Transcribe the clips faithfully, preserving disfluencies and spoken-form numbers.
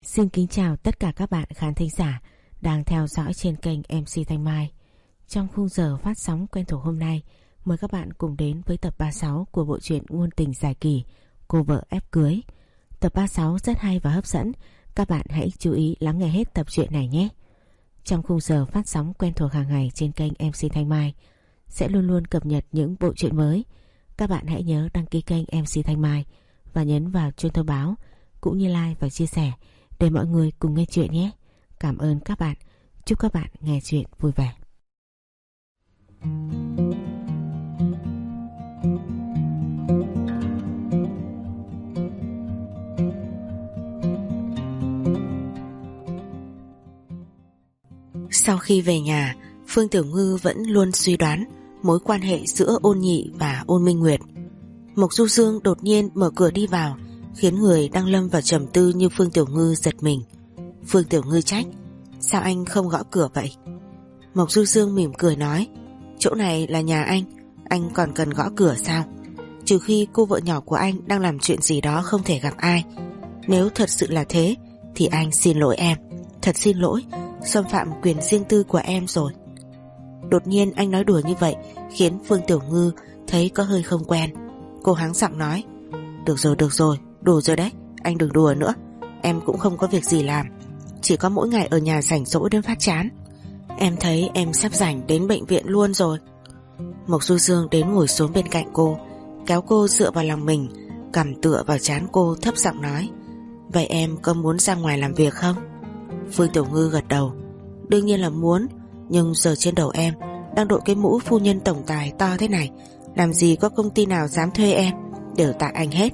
Xin kính chào tất cả các bạn khán thính giả đang theo dõi trên kênh em xê Thanh Mai. Trong khung giờ phát sóng quen thuộc hôm nay, mời các bạn cùng đến với tập ba mươi sáu của bộ truyện ngôn tình dài kỳ Cô vợ ép cưới. Tập ba mươi sáu rất hay và hấp dẫn, các bạn hãy chú ý lắng nghe hết tập truyện này nhé. Trong khung giờ phát sóng quen thuộc hàng ngày trên kênh em xê Thanh Mai sẽ luôn luôn cập nhật những bộ truyện mới. Các bạn hãy nhớ đăng ký kênh em xê Thanh Mai và nhấn vào chuông thông báo cũng như like và chia sẻ để mọi người cùng nghe chuyện nhé. Cảm ơn các bạn. Chúc các bạn nghe chuyện vui vẻ. Sau khi về nhà, Phương Tiểu Ngư vẫn luôn suy đoán mối quan hệ giữa Ôn Nhị và Ôn Minh Nguyệt. Mộc Du Dương đột nhiên mở cửa đi vào, khiến người đang lâm vào trầm tư như Phương Tiểu Ngư giật mình. Phương Tiểu Ngư trách: sao anh không gõ cửa vậy? Mộc Du Dương mỉm cười nói: chỗ này là nhà anh, anh còn cần gõ cửa sao? Trừ khi cô vợ nhỏ của anh đang làm chuyện gì đó không thể gặp ai. Nếu thật sự là thế thì anh xin lỗi em, thật xin lỗi, xâm phạm quyền riêng tư của em rồi. Đột nhiên anh nói đùa như vậy khiến Phương Tiểu Ngư thấy có hơi không quen. Cô hắng giọng nói: được rồi được rồi, đủ rồi đấy, anh đừng đùa nữa. Em cũng không có việc gì làm, chỉ có mỗi ngày ở nhà rảnh rỗi đến phát chán. Em thấy em sắp rảnh đến bệnh viện luôn rồi. Mộc Du Dương đến ngồi xuống bên cạnh cô, kéo cô dựa vào lòng mình, cằm tựa vào trán cô, thấp giọng nói: vậy em có muốn ra ngoài làm việc không? Phương Tiểu Ngư gật đầu: đương nhiên là muốn, nhưng giờ trên đầu em đang đội cái mũ phu nhân tổng tài to thế này, làm gì có công ty nào dám thuê em, đều tại anh hết.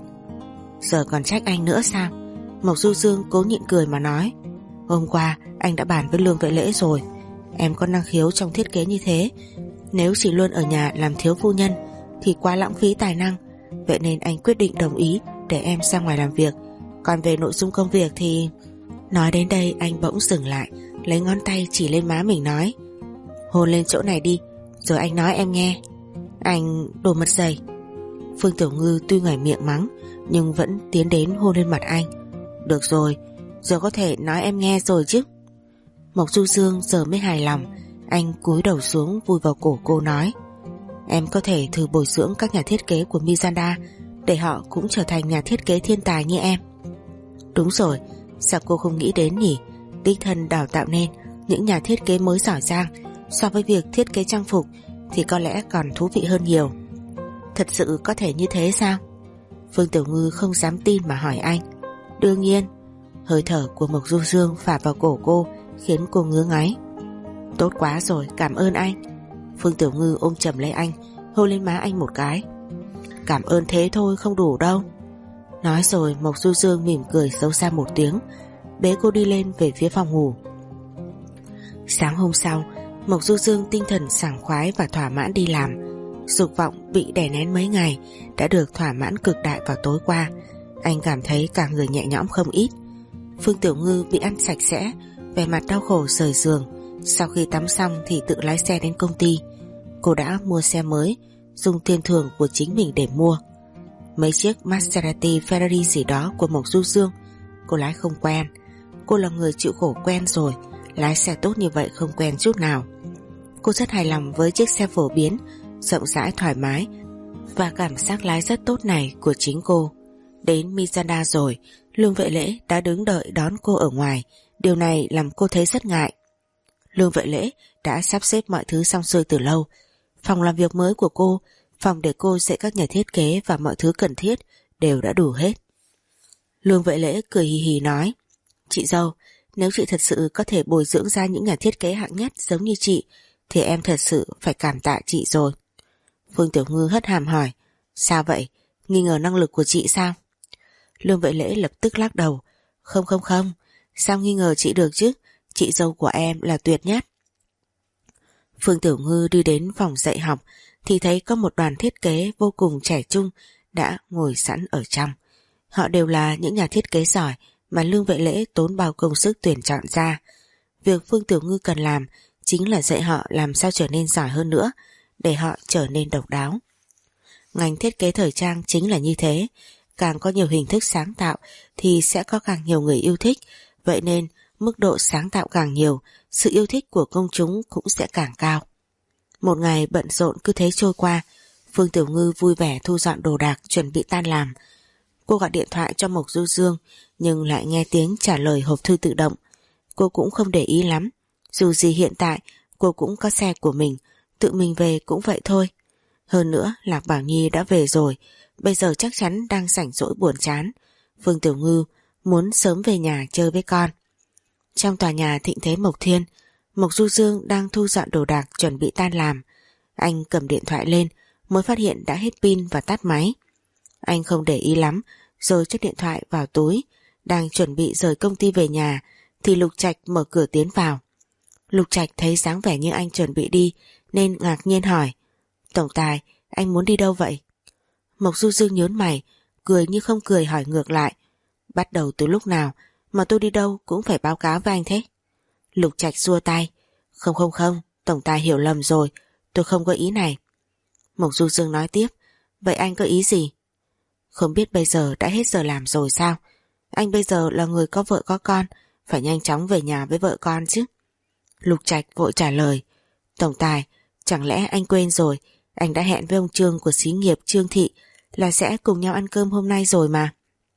Giờ còn trách anh nữa sao? Mộc Du Dương cố nhịn cười mà nói: hôm qua anh đã bàn với Lương Vệ Lễ rồi, em có năng khiếu trong thiết kế như thế, nếu chỉ luôn ở nhà làm thiếu phu nhân thì quá lãng phí tài năng. Vậy nên anh quyết định đồng ý để em ra ngoài làm việc. Còn về nội dung công việc thì... Nói đến đây anh bỗng dừng lại, lấy ngón tay chỉ lên má mình nói: hôn lên chỗ này đi, rồi anh nói em nghe. Anh đồ mật dày. Phương Tiểu Ngư tuy ngoài miệng mắng nhưng vẫn tiến đến hôn lên mặt anh. Được rồi, giờ có thể nói em nghe rồi chứ. Mộc Du Dương giờ mới hài lòng. Anh cúi đầu xuống vùi vào cổ cô nói: em có thể thử bồi dưỡng các nhà thiết kế của Mizanda, để họ cũng trở thành nhà thiết kế thiên tài như em. Đúng rồi, sao cô không nghĩ đến nhỉ? Đích thân đào tạo nên những nhà thiết kế mới giỏi giang, so với việc thiết kế trang phục thì có lẽ còn thú vị hơn nhiều. Thật sự có thể như thế sao? Phương Tiểu Ngư không dám tin mà hỏi anh. Đương nhiên. Hơi thở của Mộc Du Dương phả vào cổ cô khiến cô ngứa ngáy. Tốt quá rồi, cảm ơn anh. Phương Tiểu Ngư ôm chầm lấy anh, hôn lên má anh một cái. Cảm ơn thế thôi không đủ đâu. Nói rồi Mộc Du Dương mỉm cười xấu xa một tiếng, bế cô đi lên về phía phòng ngủ. Sáng hôm sau, Mộc Du Dương tinh thần sảng khoái và thỏa mãn đi làm. Dục vọng bị đè nén mấy ngày đã được thỏa mãn cực đại vào tối qua. Anh cảm thấy cả người nhẹ nhõm không ít. Phương Tiểu Ngư bị ăn sạch sẽ, vẻ mặt đau khổ rời giường. Sau khi tắm xong thì tự lái xe đến công ty. Cô đã mua xe mới, dùng tiền thưởng của chính mình để mua. Mấy chiếc Maserati, Ferrari gì đó của Mộc Du Dương cô lái không quen. Cô là người chịu khổ quen rồi, lái xe tốt như vậy không quen chút nào. Cô rất hài lòng với chiếc xe phổ biến, rộng rãi thoải mái và cảm giác lái rất tốt này của chính cô. Đến Mizanda rồi, Lương Vệ Lễ đã đứng đợi đón cô ở ngoài. Điều này làm cô thấy rất ngại. Lương Vệ Lễ đã sắp xếp mọi thứ xong xuôi từ lâu. Phòng làm việc mới của cô, phòng để cô dạy các nhà thiết kế và mọi thứ cần thiết đều đã đủ hết. Lương Vệ Lễ cười hì hì nói: chị dâu, nếu chị thật sự có thể bồi dưỡng ra những nhà thiết kế hạng nhất giống như chị thì em thật sự phải cảm tạ chị rồi. Phương Tiểu Ngư hất hàm hỏi: sao vậy? Nghi ngờ năng lực của chị sao? Lương Vệ Lễ lập tức lắc đầu: không không không, sao nghi ngờ chị được chứ, chị dâu của em là tuyệt nhất. Phương Tiểu Ngư đi đến phòng dạy học thì thấy có một đoàn thiết kế vô cùng trẻ trung đã ngồi sẵn ở trong. Họ đều là những nhà thiết kế giỏi mà Lương Vệ Lễ tốn bao công sức tuyển chọn ra. Việc Phương Tiểu Ngư cần làm chính là dạy họ làm sao trở nên giỏi hơn nữa, để họ trở nên độc đáo. Ngành thiết kế thời trang chính là như thế, càng có nhiều hình thức sáng tạo thì sẽ có càng nhiều người yêu thích Vậy nên mức độ sáng tạo càng nhiều, sự yêu thích của công chúng cũng sẽ càng cao. Một ngày bận rộn cứ thế trôi qua, Phương Tiểu Ngư vui vẻ thu dọn đồ đạc chuẩn bị tan làm. Cô gọi điện thoại cho Mộc Du Dương nhưng lại nghe tiếng trả lời hộp thư tự động. Cô cũng không để ý lắm, dù gì hiện tại cô cũng có xe của mình, tự mình về cũng vậy thôi. Hơn nữa Lạc Bảo Nhi đã về rồi, bây giờ chắc chắn đang rảnh rỗi buồn chán. Phương Tiểu Ngư muốn sớm về nhà chơi với con. Trong tòa nhà Thịnh Thế Mộc Thiên, Mộc Du Dương đang thu dọn đồ đạc chuẩn bị tan làm. Anh cầm điện thoại lên mới phát hiện đã hết pin và tắt máy. Anh không để ý lắm rồi chất điện thoại vào túi, đang chuẩn bị rời công ty về nhà thì Lục Trạch mở cửa tiến vào. Lục Trạch thấy dáng vẻ như anh chuẩn bị đi nên ngạc nhiên hỏi: Tổng tài, anh muốn đi đâu vậy? Mộc Du Dương nhớn mày, cười như không cười hỏi ngược lại: Bắt đầu từ lúc nào mà tôi đi đâu cũng phải báo cáo với anh thế? Lục Trạch xua tay: Không không không, tổng tài hiểu lầm rồi, tôi không có ý này. Mộc Du Dương nói tiếp: Vậy anh có ý gì? Không biết bây giờ đã hết giờ làm rồi sao? Anh bây giờ là người có vợ có con, phải nhanh chóng về nhà với vợ con chứ. Lục Trạch vội trả lời: Tổng tài, chẳng lẽ anh quên rồi, anh đã hẹn với ông Trương của xí nghiệp Trương Thị là sẽ cùng nhau ăn cơm hôm nay rồi mà.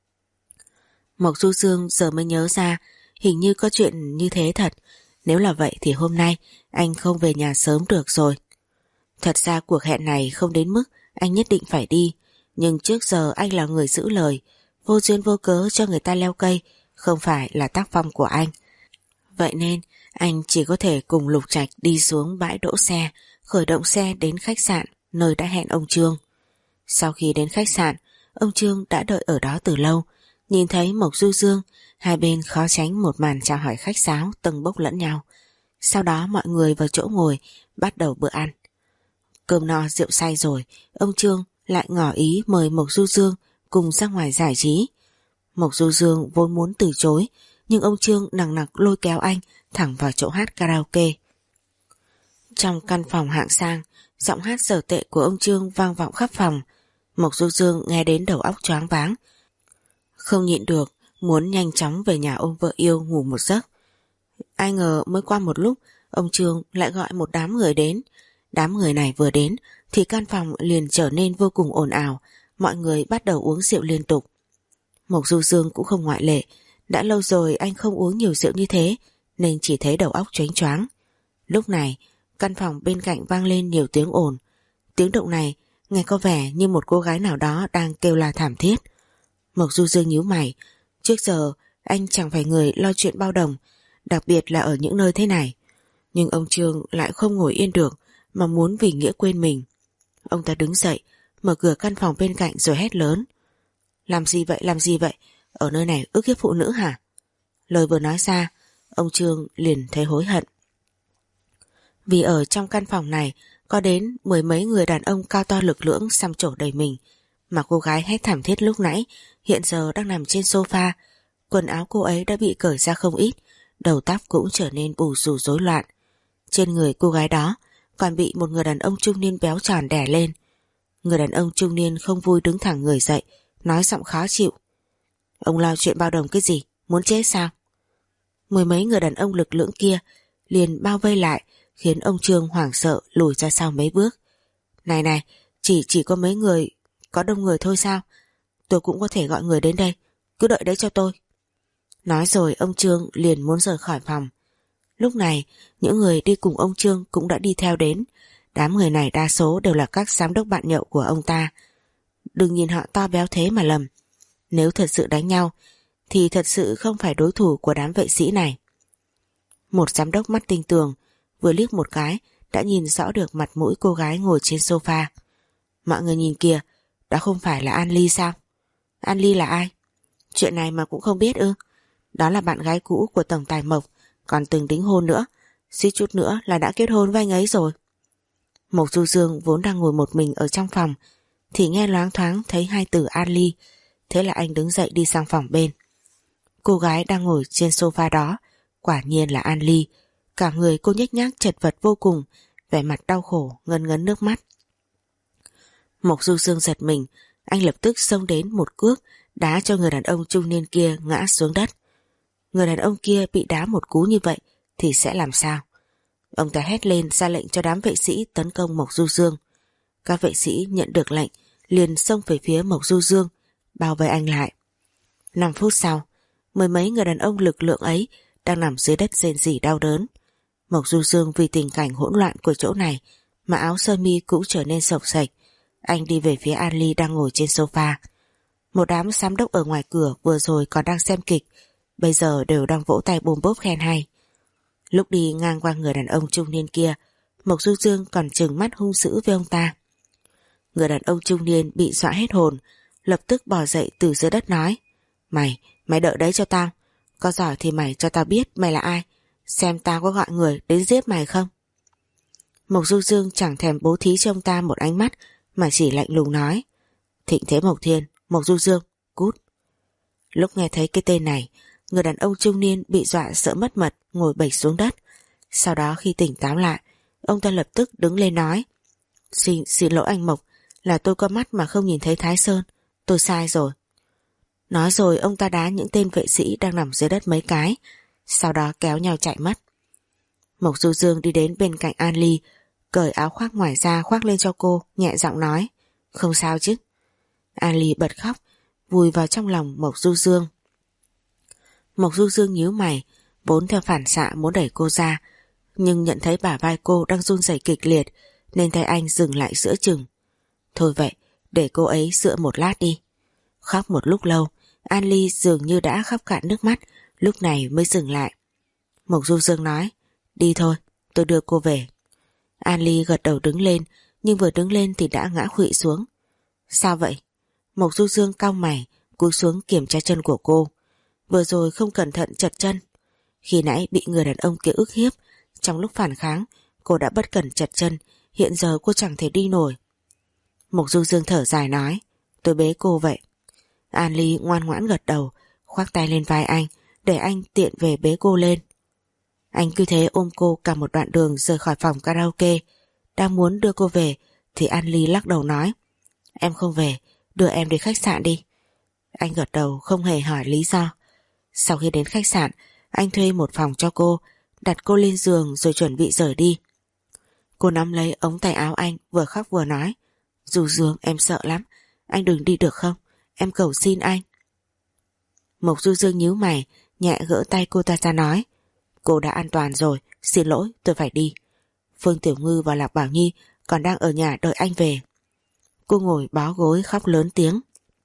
Mộc Du Dương giờ mới nhớ ra, hình như có chuyện như thế thật. Nếu là vậy thì hôm nay anh không về nhà sớm được rồi. Thật ra cuộc hẹn này không đến mức anh nhất định phải đi, nhưng trước giờ anh là người giữ lời, vô duyên vô cớ cho người ta leo cây không phải là tác phong của anh. Vậy nên anh chỉ có thể cùng Lục Trạch đi xuống bãi đỗ xe, khởi động xe đến khách sạn nơi đã hẹn ông Trương. Sau khi đến khách sạn, ông Trương đã đợi ở đó từ lâu. Nhìn thấy Mộc Du Dương, hai bên khó tránh một màn chào hỏi khách sáo tâng bốc lẫn nhau. Sau đó mọi người vào chỗ ngồi, bắt đầu bữa ăn. Cơm no rượu say rồi, ông Trương lại ngỏ ý mời Mộc Du Dương cùng ra ngoài giải trí. Mộc Du Dương vốn muốn từ chối, nhưng ông Trương nằng nặc lôi kéo anh thẳng vào chỗ hát karaoke. Trong căn phòng hạng sang, giọng hát dở tệ của ông Trương vang vọng khắp phòng. Mộc Du Dương nghe đến đầu óc choáng váng, không nhịn được muốn nhanh chóng về nhà ôm vợ yêu ngủ một giấc. Ai ngờ mới qua một lúc, ông Trương lại gọi một đám người đến. Đám người này vừa đến thì căn phòng liền trở nên vô cùng ồn ào, mọi người bắt đầu uống rượu liên tục. Mộc Du Dương cũng không ngoại lệ, đã lâu rồi anh không uống nhiều rượu như thế nên chỉ thấy đầu óc choáng choáng. Lúc này căn phòng bên cạnh vang lên nhiều tiếng ồn. Tiếng động này nghe có vẻ như một cô gái nào đó đang kêu la thảm thiết. Mộc Du Dương nhíu mày, trước giờ anh chẳng phải người lo chuyện bao đồng, đặc biệt là ở những nơi thế này. Nhưng ông Trương lại không ngồi yên được mà muốn vì nghĩa quên mình. Ông ta đứng dậy, mở cửa căn phòng bên cạnh rồi hét lớn: Làm gì vậy, làm gì vậy? Ở nơi này ức hiếp phụ nữ hả? Lời vừa nói ra, ông Trương liền thấy hối hận. Vì ở trong căn phòng này có đến mười mấy người đàn ông cao to lực lưỡng xăm trổ đầy mình, mà cô gái hét thảm thiết lúc nãy hiện giờ đang nằm trên sofa. Quần áo cô ấy đã bị cởi ra không ít, đầu tóc cũng trở nên bù xù rối loạn. Trên người cô gái đó còn bị một người đàn ông trung niên béo tròn đè lên. Người đàn ông trung niên không vui đứng thẳng người dậy, nói giọng khó chịu: Ông lo chuyện bao đồng cái gì, muốn chết sao? Mười mấy người đàn ông lực lưỡng kia liền bao vây lại, khiến ông Trương hoảng sợ lùi ra sau mấy bước. Này này, chỉ chỉ có mấy người, có đông người thôi sao? Tôi cũng có thể gọi người đến đây, cứ đợi đấy cho tôi. Nói rồi ông Trương liền muốn rời khỏi phòng. Lúc này những người đi cùng ông Trương cũng đã đi theo đến. Đám người này đa số đều là các giám đốc bạn nhậu của ông ta. Đừng nhìn họ to béo thế mà lầm, nếu thật sự đánh nhau thì thật sự không phải đối thủ của đám vệ sĩ này. Một giám đốc mắt tinh tường vừa liếc một cái đã nhìn rõ được mặt mũi cô gái ngồi trên sofa. Mọi người nhìn kìa, đó không phải là An Ly sao? An Ly là ai? Chuyện này mà cũng không biết ư? Đó là bạn gái cũ của tổng tài Mộc, còn từng đính hôn nữa, suýt chút nữa là đã kết hôn với anh ấy rồi. Mộc Du Dương vốn đang ngồi một mình ở trong phòng thì nghe loáng thoáng thấy hai từ An Ly, thế là anh đứng dậy đi sang phòng bên. Cô gái đang ngồi trên sofa đó quả nhiên là An Ly. Cả người cô nhếch nhác chật vật vô cùng, vẻ mặt đau khổ ngấn ngấn nước mắt. Mộc Du Dương giật mình, anh lập tức xông đến một cước đá cho người đàn ông trung niên kia ngã xuống đất. người đàn ông kia bị đá một cú như vậy thì sẽ làm sao? Ông ta hét lên ra lệnh cho đám vệ sĩ tấn công Mộc Du Dương. Các vệ sĩ nhận được lệnh liền xông về phía Mộc Du Dương, bao vây anh lại. Năm phút sau, mười mấy người đàn ông lực lượng ấy đang nằm dưới đất rên rỉ đau đớn. Mộc Du Dương vì tình cảnh hỗn loạn của chỗ này mà áo sơ mi cũng trở nên xộc xệch. Anh đi về phía An Ly đang ngồi trên sofa. Một đám giám đốc ở ngoài cửa vừa rồi còn đang xem kịch, bây giờ đều đang vỗ tay bùm bốp khen hay. Lúc đi ngang qua người đàn ông trung niên kia, Mộc Du Dương còn trừng mắt hung dữ với ông ta. Người đàn ông trung niên bị dọa hết hồn, lập tức bò dậy từ dưới đất nói: Mày, mày đợi đấy cho tao. Có giỏi thì mày cho tao biết mày là ai, xem tao có gọi người đến giết mày không. Mộc Du Dương chẳng thèm bố thí cho ông ta một ánh mắt mà chỉ lạnh lùng nói: Thịnh Thế Mộc Thiên, Mộc Du Dương, cút. Lúc nghe thấy cái tên này, người đàn ông trung niên bị dọa sợ mất mật ngồi bệt xuống đất. Sau đó khi tỉnh táo lại, ông ta lập tức đứng lên nói: Xin, xin lỗi anh Mộc, là tôi có mắt mà không nhìn thấy Thái Sơn, tôi sai rồi. Nói rồi ông ta đá những tên vệ sĩ đang nằm dưới đất mấy cái, sau đó kéo nhau chạy mất. Mộc Du Dương đi đến bên cạnh An Ly, cởi áo khoác ngoài ra khoác lên cho cô, nhẹ giọng nói: Không sao chứ. An Ly bật khóc, vùi vào trong lòng Mộc Du Dương. Mộc Du Dương nhíu mày, vốn theo phản xạ muốn đẩy cô ra, nhưng nhận thấy bả vai cô đang run rẩy kịch liệt nên tay anh dừng lại giữa chừng. Thôi vậy, để cô ấy dựa một lát đi. Khóc một lúc lâu, An Ly dường như đã khóc cạn nước mắt, lúc này mới dừng lại. Mộc Du Dương nói: Đi thôi, tôi đưa cô về. An Ly gật đầu đứng lên, nhưng vừa đứng lên thì đã ngã khuỵu xuống. Sao vậy? Mộc Du Dương cau mày, cúi xuống kiểm tra chân của cô. Vừa rồi không cẩn thận chật chân. Khi nãy bị người đàn ông kia ức hiếp, trong lúc phản kháng, cô đã bất cẩn chật chân, hiện giờ cô chẳng thể đi nổi. Mộc Du Dương thở dài nói: Tôi bế cô vậy. An Ly ngoan ngoãn gật đầu, khoác tay lên vai anh, để anh tiện về bế cô lên. Anh cứ thế ôm cô cả một đoạn đường rời khỏi phòng karaoke. Đang muốn đưa cô về thì An Ly lắc đầu nói: Em không về, đưa em đến khách sạn đi. Anh gật đầu không hề hỏi lý do. Sau khi đến khách sạn, anh thuê một phòng cho cô, đặt cô lên giường rồi chuẩn bị rời đi. Cô nắm lấy ống tay áo anh, vừa khóc vừa nói: Du Dương, em sợ lắm, anh đừng đi được không? Em cầu xin anh. Mộc Du Dương nhíu mày, nhẹ gỡ tay cô ta ra nói: Cô đã an toàn rồi, xin lỗi, tôi phải đi. Phương Tiểu Ngư và Lạc Bảo Nhi còn đang ở nhà đợi anh về. Cô ngồi bó gối khóc lớn tiếng.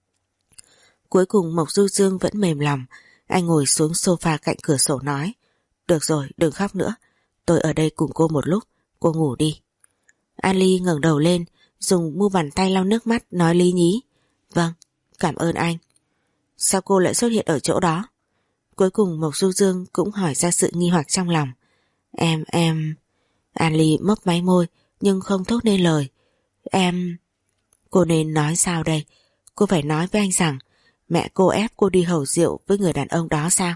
Cuối cùng Mộc Du Dương vẫn mềm lòng, anh ngồi xuống sofa cạnh cửa sổ nói: Được rồi, đừng khóc nữa, tôi ở đây cùng cô một lúc, cô ngủ đi. An Ly ngẩng đầu lên, dùng mu bàn tay lau nước mắt nói lý nhí: Vâng, cảm ơn anh. Sao cô lại xuất hiện ở chỗ đó? Cuối cùng Mộc Du Dương cũng hỏi ra sự nghi hoặc trong lòng. Em, em... An Ly mấp máy môi nhưng không thốt nên lời. Em... Cô nên nói sao đây? Cô phải nói với anh rằng mẹ cô ép cô đi hầu rượu với người đàn ông đó sao?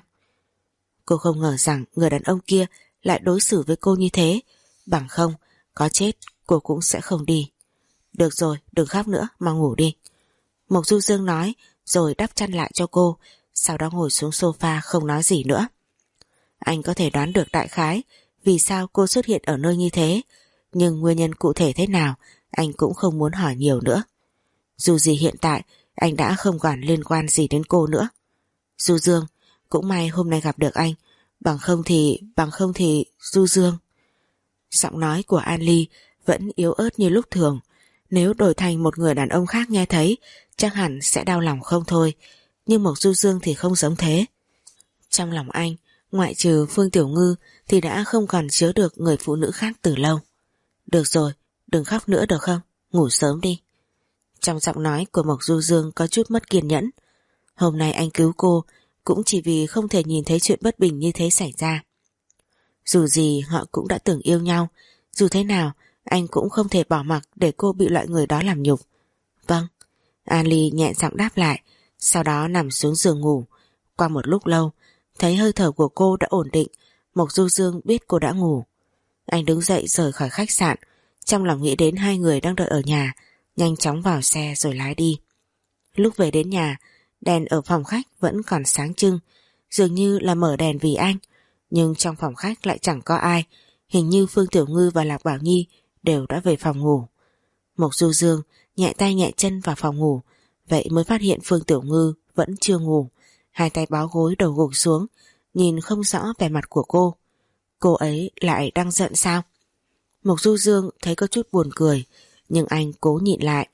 Cô không ngờ rằng người đàn ông kia lại đối xử với cô như thế, bằng không, có chết cô cũng sẽ không đi. Được rồi, đừng khóc nữa mà ngủ đi. Mộc Du Dương nói rồi đắp chăn lại cho cô, sau đó ngồi xuống sofa không nói gì nữa. Anh có thể đoán được đại khái vì sao cô xuất hiện ở nơi như thế, nhưng nguyên nhân cụ thể thế nào anh cũng không muốn hỏi nhiều nữa. Dù gì hiện tại anh đã không còn liên quan gì đến cô nữa. Du Dương, cũng may hôm nay gặp được anh, bằng không thì, bằng không thì, Du Dương. Giọng nói của An Ly vẫn yếu ớt như lúc thường, nếu đổi thành một người đàn ông khác nghe thấy chắc hẳn sẽ đau lòng không thôi, nhưng Mộc Du Dương thì không giống thế. Trong lòng anh, ngoại trừ Phương Tiểu Ngư thì đã không còn chứa được người phụ nữ khác từ lâu. Được rồi, đừng khóc nữa được không, ngủ sớm đi. Trong giọng nói của Mộc Du Dương có chút mất kiên nhẫn. Hôm nay anh cứu cô cũng chỉ vì không thể nhìn thấy chuyện bất bình như thế xảy ra. Dù gì họ cũng đã từng yêu nhau, dù thế nào anh cũng không thể bỏ mặc để cô bị loại người đó làm nhục. Vâng. An Ly nhẹ giọng đáp lại, sau đó nằm xuống giường ngủ. Qua một lúc lâu, thấy hơi thở của cô đã ổn định, Mộc Du Dương biết cô đã ngủ. Anh đứng dậy rời khỏi khách sạn, trong lòng nghĩ đến hai người đang đợi ở nhà, nhanh chóng vào xe rồi lái đi. Lúc về đến nhà, đèn ở phòng khách vẫn còn sáng trưng, dường như là mở đèn vì anh, nhưng trong phòng khách lại chẳng có ai. Hình như Phương Tiểu Ngư và Lạc Bảo Nhi đều đã về phòng ngủ. Mộc Du Dương nhẹ tay nhẹ chân vào phòng ngủ, vậy mới phát hiện Phương Tiểu Ngư vẫn chưa ngủ, hai tay bó gối đầu gục xuống, nhìn không rõ vẻ mặt của cô. Cô ấy lại đang giận sao? Mộc Du Dương thấy có chút buồn cười, nhưng anh cố nhịn lại.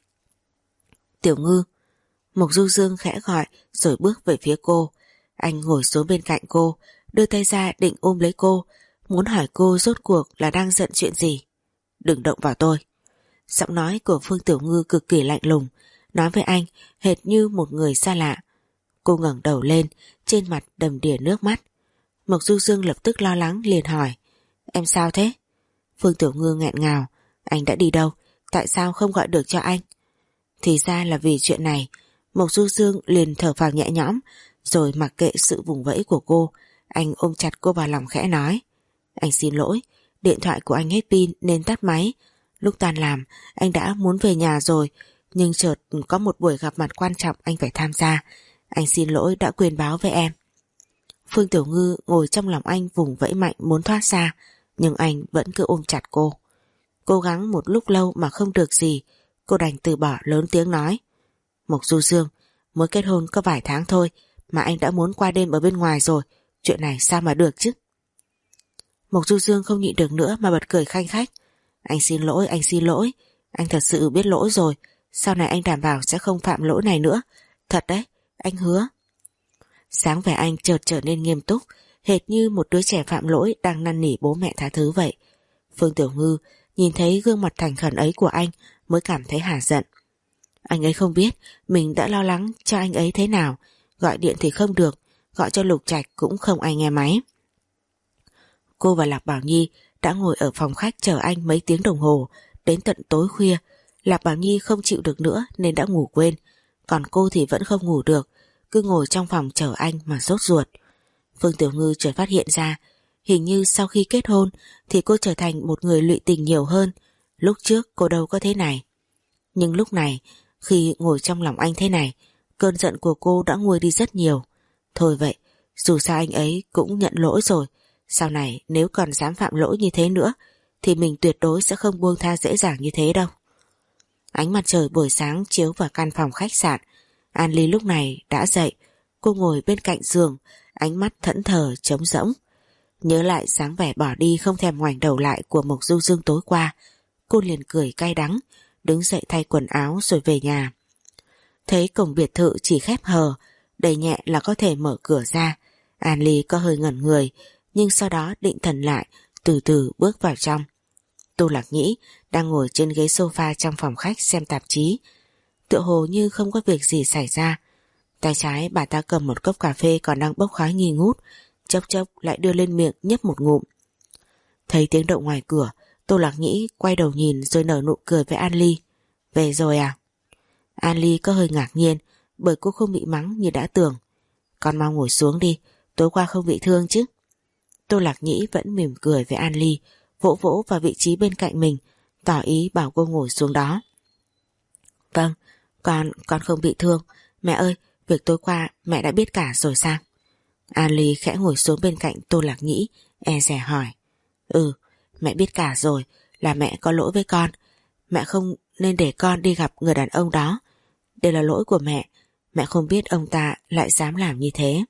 Tiểu Ngư. Mộc Du Dương khẽ gọi rồi bước về phía cô. Anh ngồi xuống bên cạnh cô, đưa tay ra định ôm lấy cô, muốn hỏi cô rốt cuộc là đang giận chuyện gì. Đừng động vào tôi. Giọng nói của Phương Tiểu Ngư cực kỳ lạnh lùng, nói với anh hệt như một người xa lạ. Cô ngẩng đầu lên, trên mặt đầm đìa nước mắt. Mộc Du Dương lập tức lo lắng liền hỏi, em sao thế? Phương Tiểu Ngư nghẹn ngào, anh đã đi đâu? Tại sao không gọi được cho anh? Thì ra là vì chuyện này. Mộc Du Dương liền thở phào nhẹ nhõm, rồi mặc kệ sự vùng vẫy của cô, anh ôm chặt cô vào lòng khẽ nói, anh xin lỗi, điện thoại của anh hết pin nên tắt máy. Lúc tan làm anh đã muốn về nhà rồi, nhưng chợt có một buổi gặp mặt quan trọng anh phải tham gia. Anh xin lỗi đã quên báo với em. Phương Tiểu Ngư ngồi trong lòng anh vùng vẫy mạnh muốn thoát ra, nhưng anh vẫn cứ ôm chặt cô. Cố gắng một lúc lâu mà không được gì, cô đành từ bỏ lớn tiếng nói, Mộc Du Dương, mới kết hôn có vài tháng thôi mà anh đã muốn qua đêm ở bên ngoài rồi, chuyện này sao mà được chứ? Mộc Du Dương không nhịn được nữa mà bật cười khanh khách. Anh xin lỗi, anh xin lỗi, anh thật sự biết lỗi rồi, sau này anh đảm bảo sẽ không phạm lỗi này nữa, thật đấy, anh hứa. Sáng vẻ anh chợt trở nên nghiêm túc, hệt như một đứa trẻ phạm lỗi đang năn nỉ bố mẹ tha thứ vậy. Phương Tiểu Ngư nhìn thấy gương mặt thành khẩn ấy của anh mới cảm thấy hả giận. Anh ấy không biết mình đã lo lắng cho anh ấy thế nào, gọi điện thì không được, gọi cho Lục Trạch cũng không ai nghe máy. Cô và Lạc Bảo Nhi đã ngồi ở phòng khách chờ anh mấy tiếng đồng hồ, đến tận tối khuya. Lạc Bảo Nhi không chịu được nữa nên đã ngủ quên, còn cô thì vẫn không ngủ được, cứ ngồi trong phòng chờ anh mà sốt ruột. Phương Tiểu Ngư chợt phát hiện ra, hình như sau khi kết hôn thì cô trở thành một người lụy tình nhiều hơn, lúc trước cô đâu có thế này. Nhưng lúc này, khi ngồi trong lòng anh thế này, cơn giận của cô đã nguôi đi rất nhiều. Thôi vậy, dù sao anh ấy cũng nhận lỗi rồi, sau này nếu còn dám phạm lỗi như thế nữa thì mình tuyệt đối sẽ không buông tha dễ dàng như thế đâu. Ánh mặt trời buổi sáng chiếu vào căn phòng khách sạn. An Ly lúc này đã dậy, cô ngồi bên cạnh giường, ánh mắt thẫn thờ trống rỗng. Nhớ lại dáng vẻ bỏ đi không thèm ngoảnh đầu lại của Mộc Du Dương tối qua, cô liền cười cay đắng, đứng dậy thay quần áo rồi về nhà. Thấy cổng biệt thự chỉ khép hờ, đẩy nhẹ là có thể mở cửa ra. An Ly có hơi ngẩn người, nhưng sau đó định thần lại, từ từ bước vào trong. Tô Lạc Nhĩ đang ngồi trên ghế sofa trong phòng khách xem tạp chí, tựa hồ như không có việc gì xảy ra. Tay trái bà ta cầm một cốc cà phê còn đang bốc khói nghi ngút, chốc chốc lại đưa lên miệng nhấp một ngụm. Thấy tiếng động ngoài cửa, Tô Lạc Nhĩ quay đầu nhìn rồi nở nụ cười với An Ly. Về rồi à? An Ly có hơi ngạc nhiên bởi cô không bị mắng như đã tưởng. Con mau ngồi xuống đi, tối qua không bị thương chứ? Tô Lạc Nhĩ vẫn mỉm cười với An Ly, vỗ vỗ vào vị trí bên cạnh mình, tỏ ý bảo cô ngồi xuống đó. Vâng, con, con không bị thương. Mẹ ơi, việc tối qua mẹ đã biết cả rồi sao? An Ly khẽ ngồi xuống bên cạnh Tô Lạc Nhĩ, e dè hỏi. Ừ, mẹ biết cả rồi, là mẹ có lỗi với con. Mẹ không nên để con đi gặp người đàn ông đó. Đây là lỗi của mẹ, mẹ không biết ông ta lại dám làm như thế.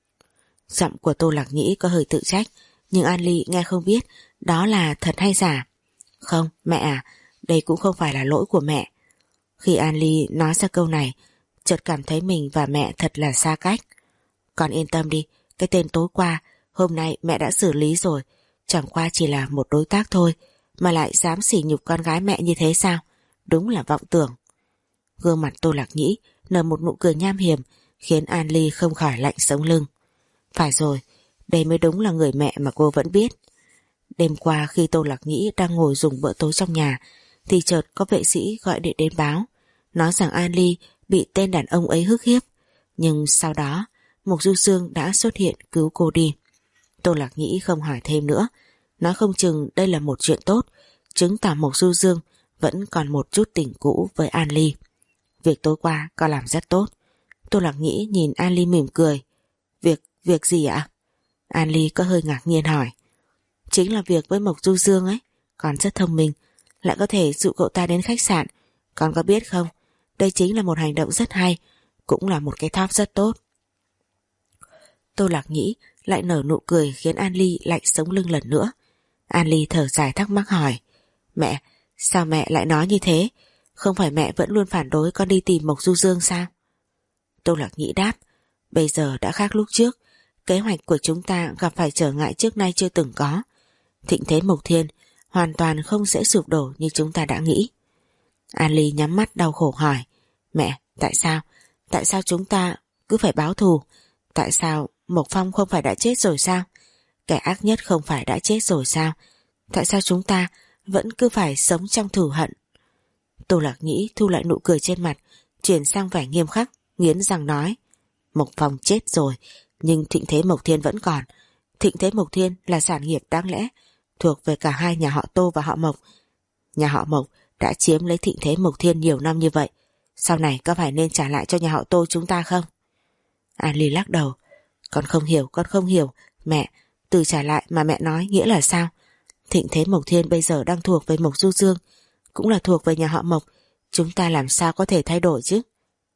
Giọng của Tô Lạc Nhĩ có hơi tự trách, nhưng An Ly nghe không biết đó là thật hay giả. Không, mẹ à, đây cũng không phải là lỗi của mẹ. Khi An Ly nói ra câu này, chợt cảm thấy mình và mẹ thật là xa cách. Con yên tâm đi, cái tên tối qua, hôm nay mẹ đã xử lý rồi, chẳng qua chỉ là một đối tác thôi, mà lại dám sỉ nhục con gái mẹ như thế sao? Đúng là vọng tưởng. Gương mặt Tô Lạc Nhĩ nở một nụ cười nham hiểm, khiến An Ly không khỏi lạnh sống lưng. Phải rồi, đây mới đúng là người mẹ mà cô vẫn biết. Đêm qua khi Tô Lạc Nhĩ đang ngồi dùng bữa tối trong nhà, thì chợt có vệ sĩ gọi điện đến báo, nói rằng An Ly bị tên đàn ông ấy hức hiếp. Nhưng sau đó, Mộc Du Dương đã xuất hiện cứu cô đi. Tô Lạc Nhĩ không hỏi thêm nữa, nói không chừng đây là một chuyện tốt, chứng tỏ Mộc Du Dương vẫn còn một chút tình cũ với An Ly. Việc tối qua con làm rất tốt. Tô Lạc Nhĩ nhìn An Ly mỉm cười. Việc, Việc gì ạ? An Ly có hơi ngạc nhiên hỏi. Chính là việc với Mộc Du Dương ấy. Con rất thông minh, lại có thể dụ cậu ta đến khách sạn. Con có biết không, đây chính là một hành động rất hay, cũng là một cái thóp rất tốt. Tô Lạc Nhĩ lại nở nụ cười khiến An Ly lạnh sống lưng lần nữa. An Ly thở dài thắc mắc hỏi. Mẹ, sao mẹ lại nói như thế? Không phải mẹ vẫn luôn phản đối con đi tìm Mộc Du Dương sao? Tô Lạc Nhĩ đáp. Bây giờ đã khác lúc trước. Kế hoạch của chúng ta gặp phải trở ngại trước nay chưa từng có. Thịnh thế Mộc Thiên hoàn toàn không sẽ sụp đổ như chúng ta đã nghĩ. An Ly nhắm mắt đau khổ hỏi. Mẹ, tại sao? Tại sao chúng ta cứ phải báo thù? Tại sao Mộc Phong không phải đã chết rồi sao? Kẻ ác nhất không phải đã chết rồi sao? Tại sao chúng ta vẫn cứ phải sống trong thù hận? Tô Lạc Nhĩ thu lại nụ cười trên mặt, chuyển sang vẻ nghiêm khắc, nghiến răng nói. Mộc Phong chết rồi, nhưng Thịnh Thế Mộc Thiên vẫn còn. Thịnh Thế Mộc Thiên là sản nghiệp đáng lẽ thuộc về cả hai nhà họ Tô và họ Mộc. Nhà họ Mộc đã chiếm lấy Thịnh Thế Mộc Thiên nhiều năm như vậy, sau này có phải nên trả lại cho nhà họ Tô chúng ta không? An Ly lắc đầu. Con không hiểu, con không hiểu. Mẹ, từ trả lại mà mẹ nói nghĩa là sao? Thịnh Thế Mộc Thiên bây giờ đang thuộc về Mộc Du Dương, cũng là thuộc về nhà họ Mộc. Chúng ta làm sao có thể thay đổi chứ?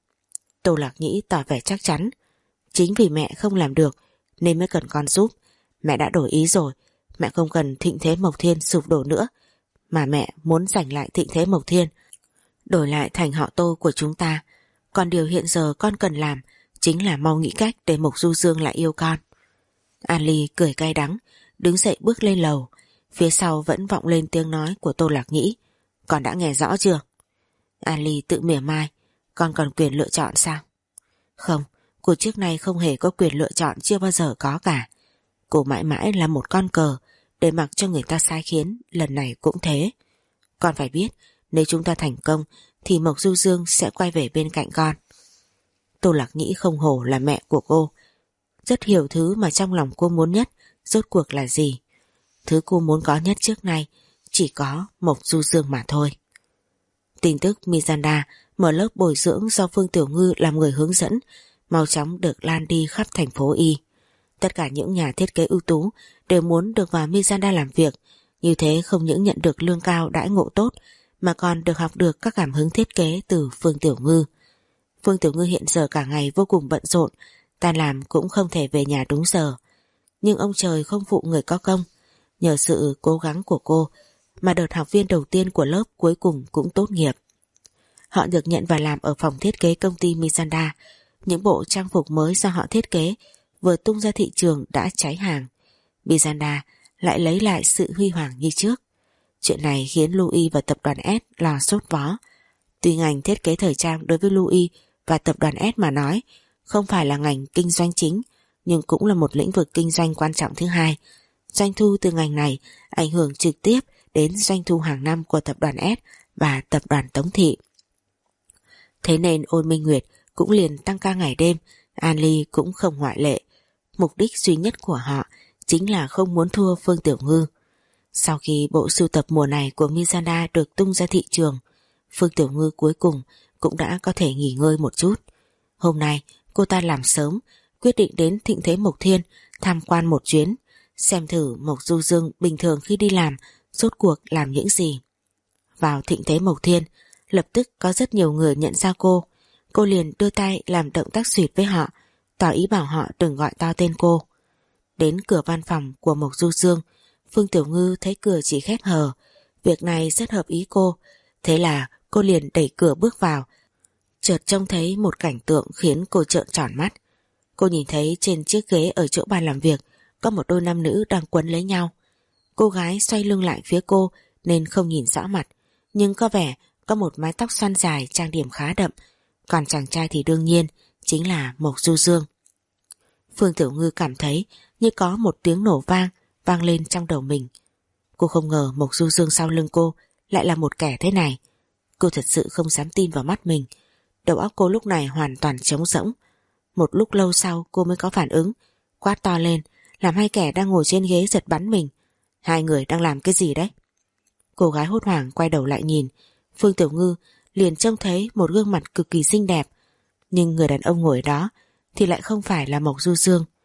Tô Lạc Nhĩ tỏ vẻ chắc chắn. Chính vì mẹ không làm được nên mới cần con giúp. Mẹ đã đổi ý rồi. Mẹ không cần Thịnh Thế Mộc Thiên sụp đổ nữa, mà mẹ muốn giành lại Thịnh Thế Mộc Thiên, đổi lại thành họ Tô của chúng ta. Còn điều hiện giờ con cần làm chính là mau nghĩ cách để Mộc Du Dương lại yêu con. An Ly cười cay đắng, đứng dậy bước lên lầu. Phía sau vẫn vọng lên tiếng nói của Tô Lạc Nhĩ. Con đã nghe rõ chưa? An Ly tự mỉa mai. Con còn quyền lựa chọn sao? Không, cô trước nay không hề có quyền lựa chọn, chưa bao giờ có cả. Cô mãi mãi là một con cờ để mặc cho người ta sai khiến. Lần này cũng thế. Con phải biết, nếu chúng ta thành công thì Mộc Du Dương sẽ quay về bên cạnh con. Tô Lạc Nhĩ không hổ là mẹ của cô, rất hiểu thứ mà trong lòng cô muốn nhất rốt cuộc là gì. Thứ cô muốn có nhất trước nay chỉ có Mộc Du Dương mà thôi. Tin tức Mizanda mở lớp bồi dưỡng do Phương Tiểu Ngư làm người hướng dẫn mau chóng được lan đi khắp thành phố Y. Tất cả những nhà thiết kế ưu tú đều muốn được vào Mizanda làm việc. Như thế không những nhận được lương cao đãi ngộ tốt, mà còn được học được các cảm hứng thiết kế từ Phương Tiểu Ngư. Phương Tiểu Ngư hiện giờ cả ngày vô cùng bận rộn, tan làm cũng không thể về nhà đúng giờ. Nhưng ông trời không phụ người có công. Nhờ sự cố gắng của cô mà đợt học viên đầu tiên của lớp cuối cùng cũng tốt nghiệp. Họ được nhận vào làm ở phòng thiết kế công ty Mizanda. Những bộ trang phục mới do họ thiết kế vừa tung ra thị trường đã cháy hàng. Mizanda lại lấy lại sự huy hoàng như trước. Chuyện này khiến Louis và tập đoàn S lo sốt vó. Tuy ngành thiết kế thời trang đối với Louis và tập đoàn S mà nói không phải là ngành kinh doanh chính, nhưng cũng là một lĩnh vực kinh doanh quan trọng thứ hai. Doanh thu từ ngành này ảnh hưởng trực tiếp đến doanh thu hàng năm của tập đoàn S và tập đoàn Tống Thị. Thế nên Ôn Minh Nguyệt cũng liền tăng ca ngày đêm, An Ly cũng không ngoại lệ. Mục đích duy nhất của họ chính là không muốn thua Phương Tiểu Ngư. Sau khi bộ sưu tập mùa này của Mizanda được tung ra thị trường, Phương Tiểu Ngư cuối cùng cũng đã có thể nghỉ ngơi một chút. Hôm nay cô ta làm sớm, quyết định đến Thịnh Thế Mộc Thiên tham quan một chuyến, xem thử Mộc Du Dương bình thường khi đi làm rốt cuộc làm những gì. Vào Thịnh Thế Mộc Thiên, lập tức có rất nhiều người nhận ra cô. Cô liền đưa tay làm động tác xuyệt với họ, tỏ ý bảo họ đừng gọi to tên cô. Đến cửa văn phòng của Mộc Du Dương, Phương Tiểu Ngư thấy cửa chỉ khép hờ. Việc này rất hợp ý cô, thế là cô liền đẩy cửa bước vào. Chợt trông thấy một cảnh tượng khiến cô trợn tròn mắt. Cô nhìn thấy trên chiếc ghế ở chỗ bàn làm việc có một đôi nam nữ đang quấn lấy nhau. Cô gái xoay lưng lại phía cô nên không nhìn rõ mặt, nhưng có vẻ có một mái tóc xoăn dài trang điểm khá đậm. Còn chàng trai thì đương nhiên chính là Mộc Du Dương. Phương Tiểu Ngư cảm thấy như có một tiếng nổ vang vang lên trong đầu mình. Cô không ngờ Mộc Du Dương sau lưng cô lại là một kẻ thế này. Cô thật sự không dám tin vào mắt mình. Đầu óc cô lúc này hoàn toàn trống rỗng. Một lúc lâu sau cô mới có phản ứng, quát to lên, làm hai kẻ đang ngồi trên ghế giật bắn mình. Hai người đang làm cái gì đấy? Cô gái hốt hoảng quay đầu lại nhìn. Phương Tiểu Ngư liền trông thấy một gương mặt cực kỳ xinh đẹp, nhưng người đàn ông ngồi đó thì lại không phải là Mộc Du Dương.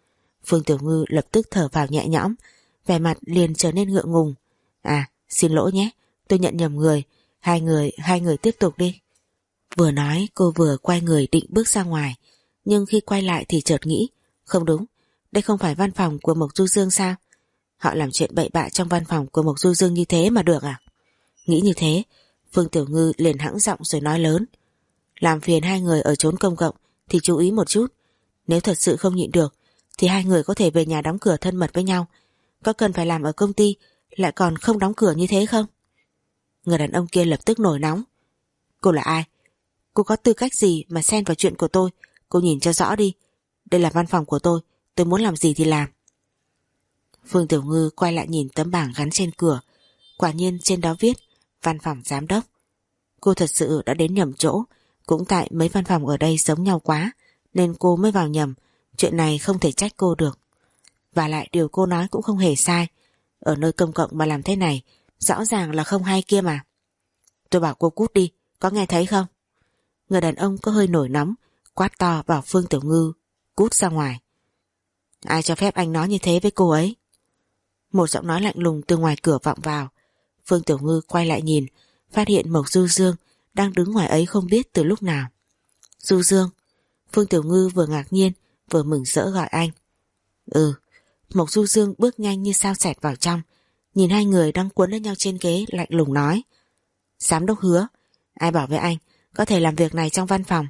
Phương Tiểu Ngư lập tức thở vào nhẹ nhõm, vẻ mặt liền trở nên ngượng ngùng. À, xin lỗi nhé, tôi nhận nhầm người, hai người, hai người tiếp tục đi. Vừa nói cô vừa quay người định bước ra ngoài, nhưng khi quay lại thì chợt nghĩ, không đúng, đây không phải văn phòng của Mộc Du Dương sao? Họ làm chuyện bậy bạ trong văn phòng của Mộc Du Dương như thế mà được à? Nghĩ như thế, Phương Tiểu Ngư liền hãng giọng rồi nói lớn. Làm phiền hai người ở chốn công cộng thì chú ý một chút. Nếu thật sự không nhịn được thì hai người có thể về nhà đóng cửa thân mật với nhau. Có cần phải làm ở công ty lại còn không đóng cửa như thế không? Người đàn ông kia lập tức nổi nóng. Cô là ai? Cô có tư cách gì mà xen vào chuyện của tôi? Cô nhìn cho rõ đi. Đây là văn phòng của tôi, tôi muốn làm gì thì làm. Phương Tiểu Ngư quay lại nhìn tấm bảng gắn trên cửa. Quả nhiên trên đó viết văn phòng giám đốc. Cô thật sự đã đến nhầm chỗ. Cũng tại mấy văn phòng ở đây giống nhau quá nên cô mới vào nhầm. Chuyện này không thể trách cô được. Và lại điều cô nói cũng không hề sai. Ở nơi công cộng mà làm thế này rõ ràng là không hay kia mà. Tôi bảo cô cút đi, có nghe thấy không? Người đàn ông có hơi nổi nóng, quát to bảo Phương Tiểu Ngư cút ra ngoài. Ai cho phép anh nói như thế với cô ấy? Một giọng nói lạnh lùng từ ngoài cửa vọng vào. Phương Tiểu Ngư quay lại nhìn, phát hiện Mộc Du Dương đang đứng ngoài ấy không biết từ lúc nào. Du Dương. Phương Tiểu Ngư vừa ngạc nhiên vừa mừng rỡ gọi anh. Ừ. Mộc Du Dương bước nhanh như sao xẹt vào trong, nhìn hai người đang cuốn lấy nhau trên ghế, lạnh lùng nói. Giám đốc Hứa, ai bảo với anh có thể làm việc này trong văn phòng?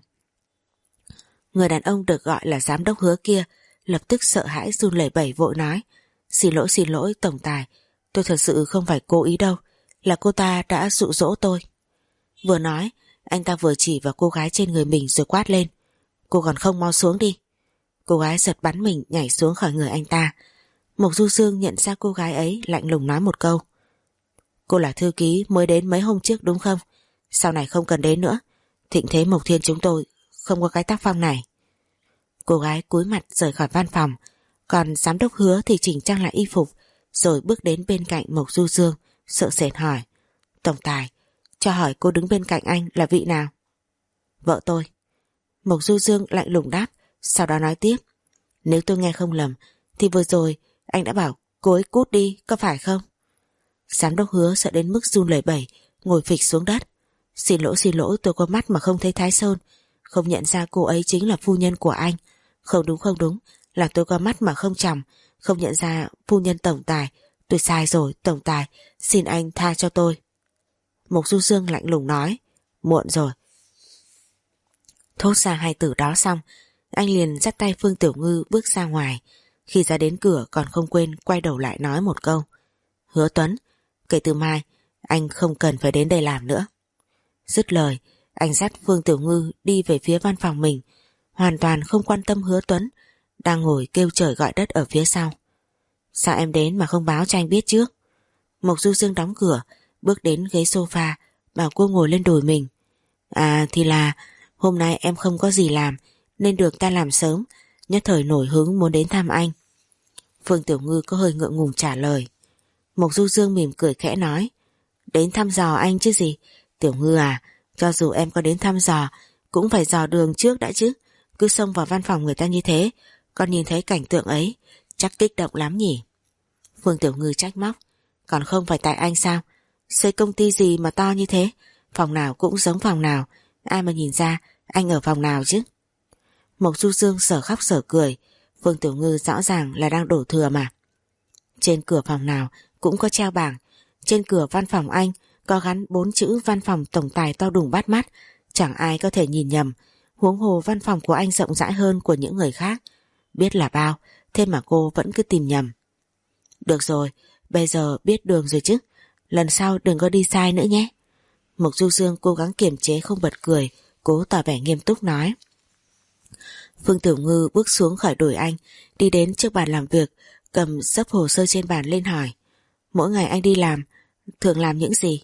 Người đàn ông được gọi là giám đốc Hứa kia lập tức sợ hãi run lẩy bẩy vội nói. Xin lỗi xin lỗi tổng tài, tôi thật sự không phải cố ý đâu, là cô ta đã dụ dỗ tôi. Vừa nói, anh ta vừa chỉ vào cô gái trên người mình rồi quát lên. Cô còn không mau xuống đi. Cô gái giật bắn mình nhảy xuống khỏi người anh ta. Mộc Du Dương nhận ra cô gái ấy, lạnh lùng nói một câu. Cô là thư ký mới đến mấy hôm trước đúng không? Sau này không cần đến nữa. Thịnh thế Mộc Thiên chúng tôi không có cái tác phong này. Cô gái cúi mặt rời khỏi văn phòng, còn giám đốc Hứa thì chỉnh trang lại y phục rồi bước đến bên cạnh Mộc Du Dương, sợ sệt hỏi. Tổng tài, cho hỏi cô đứng bên cạnh anh là vị nào? Vợ tôi. Mộc Du Dương lạnh lùng đáp, sau đó nói tiếp. Nếu tôi nghe không lầm thì vừa rồi anh đã bảo cô ấy cút đi, có phải không? Giám đốc Hứa sợ đến mức run lẩy bẩy, ngồi phịch xuống đất. Xin lỗi xin lỗi, tôi có mắt mà không thấy Thái Sơn, không nhận ra cô ấy chính là phu nhân của anh. Không đúng không đúng, là tôi có mắt mà không tròng, không nhận ra phu nhân tổng tài. Tôi sai rồi, tổng tài, xin anh tha cho tôi. Mộc Du Dương lạnh lùng nói. Muộn rồi. Thốt ra hai từ đó xong, anh liền dắt tay Phương Tiểu Ngư bước ra ngoài. Khi ra đến cửa còn không quên quay đầu lại nói một câu. Hứa Tuấn, kể từ mai anh không cần phải đến đây làm nữa. Dứt lời, anh dắt Phương Tiểu Ngư đi về phía văn phòng mình, hoàn toàn không quan tâm Hứa Tuấn đang ngồi kêu trời gọi đất ở phía sau. Sao em đến mà không báo cho anh biết trước? Mộc Du Dương đóng cửa, bước đến ghế sofa, bảo cô ngồi lên đùi mình. À thì là hôm nay em không có gì làm nên được ta làm sớm, nhất thời nổi hứng muốn đến thăm anh. Phương Tiểu Ngư có hơi ngượng ngùng trả lời. Mộc Du Dương mỉm cười khẽ nói. Đến thăm dò anh chứ gì. Tiểu Ngư à, cho dù em có đến thăm dò cũng phải dò đường trước đã chứ. Cứ xông vào văn phòng người ta như thế, con nhìn thấy cảnh tượng ấy chắc kích động lắm nhỉ? Phương Tiểu Ngư trách móc. Còn không phải tại anh sao? Xây công ty gì mà to như thế, phòng nào cũng giống phòng nào, ai mà nhìn ra anh ở phòng nào chứ? Mộc Du Dương sở khóc sở cười. Phương Tiểu Ngư rõ ràng là đang đổ thừa mà. Trên cửa phòng nào cũng có treo bảng. Trên cửa văn phòng anh có gắn bốn chữ văn phòng tổng tài to đùng bắt mắt, chẳng ai có thể nhìn nhầm. Huống hồ văn phòng của anh rộng rãi hơn của những người khác, biết là bao, thế mà cô vẫn cứ tìm nhầm. Được rồi, bây giờ biết đường rồi chứ, lần sau đừng có đi sai nữa nhé. Mộc Du Dương cố gắng kiềm chế không bật cười, cố tỏ vẻ nghiêm túc nói. Phương Tiểu Ngư bước xuống khỏi đùi anh, đi đến trước bàn làm việc, cầm xấp hồ sơ trên bàn lên hỏi. Mỗi ngày anh đi làm, thường làm những gì?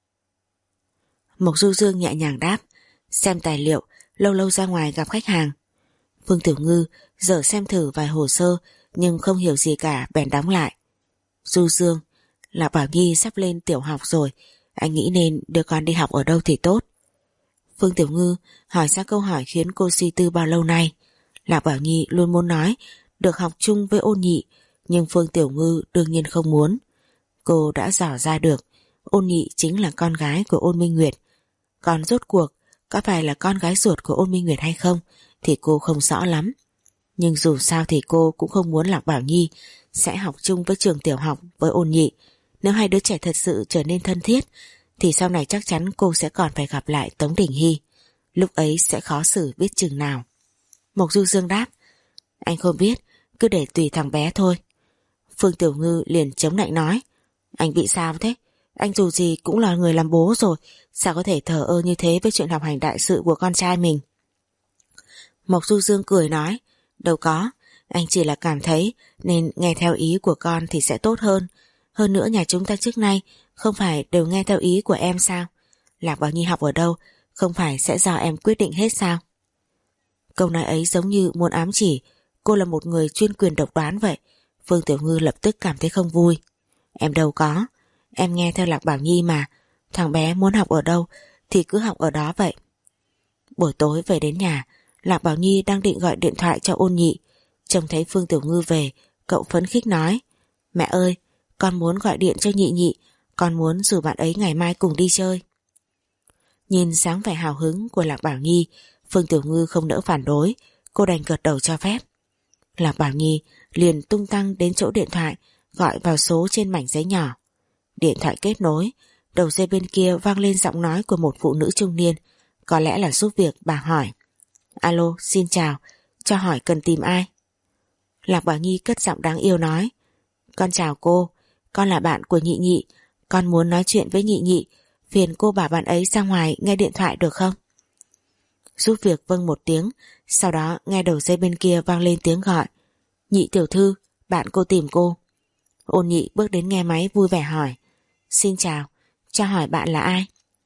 Mộc Du Dương nhẹ nhàng đáp. Xem tài liệu, lâu lâu ra ngoài gặp khách hàng. Phương Tiểu Ngư dở xem thử vài hồ sơ nhưng không hiểu gì cả, bèn đóng lại. Du Dương, là Bảo Nhi sắp lên tiểu học rồi, anh nghĩ nên đưa con đi học ở đâu thì tốt? Phương Tiểu Ngư hỏi ra câu hỏi khiến cô suy tư bao lâu nay. Lạc Bảo Nhi luôn muốn nói được học chung với Ôn Nhị, nhưng Phương Tiểu Ngư đương nhiên không muốn. Cô đã dò ra được Ôn Nhị chính là con gái của Ôn Minh Nguyệt. Còn rốt cuộc có phải là con gái ruột của Ôn Minh Nguyệt hay không thì cô không rõ lắm. Nhưng dù sao thì cô cũng không muốn Lạc Bảo Nhi sẽ học chung với trường tiểu học với Ôn Nhị. Nếu hai đứa trẻ thật sự trở nên thân thiết thì sau này chắc chắn cô sẽ còn phải gặp lại Tống Đình Hy. Lúc ấy sẽ khó xử biết chừng nào. Mộc Du Dương đáp: Anh không biết, cứ để tùy thằng bé thôi. Phương Tiểu Ngư liền chống lạnh nói: Anh bị sao thế? Anh dù gì cũng là người làm bố rồi, sao có thể thờ ơ như thế với chuyện học hành đại sự của con trai mình? Mộc Du Dương cười nói: Đâu có, anh chỉ là cảm thấy nên nghe theo ý của con thì sẽ tốt hơn. Hơn nữa nhà chúng ta trước nay không phải đều nghe theo ý của em sao? Lạc Bảo Nhi học ở đâu không phải sẽ do em quyết định hết sao? Câu nói ấy giống như muốn ám chỉ cô là một người chuyên quyền độc đoán vậy. Phương Tiểu Ngư lập tức cảm thấy không vui. Em đâu có, em nghe theo Lạc Bảo Nhi mà. Thằng bé muốn học ở đâu thì cứ học ở đó vậy. Buổi tối về đến nhà, Lạc Bảo Nhi đang định gọi điện thoại cho Ôn Nhị. Trông thấy Phương Tiểu Ngư về, cậu phấn khích nói: Mẹ ơi, con muốn gọi điện cho Nhị Nhị, con muốn rủ bạn ấy ngày mai cùng đi chơi. Nhìn dáng vẻ hào hứng của Lạc Bảo Nhi, Phương Tiểu Ngư không nỡ phản đối, cô đành gật đầu cho phép. Lạc Bảo Nhi liền tung tăng đến chỗ điện thoại, gọi vào số trên mảnh giấy nhỏ. Điện thoại kết nối, đầu dây bên kia vang lên giọng nói của một phụ nữ trung niên, có lẽ là giúp việc. Bà hỏi: Alo, xin chào, cho hỏi cần tìm ai? Lạc Bảo Nhi cất giọng đáng yêu nói: Con chào cô, con là bạn của Nhị Nhị, con muốn nói chuyện với Nhị Nhị, phiền cô bảo bạn ấy ra ngoài nghe điện thoại được không? Giúp việc vâng một tiếng, sau đó nghe đầu dây bên kia vang lên tiếng gọi: Nhị tiểu thư, bạn cô tìm cô. Ôn Nhị bước đến nghe máy vui vẻ hỏi: Xin chào, cho hỏi bạn là ai?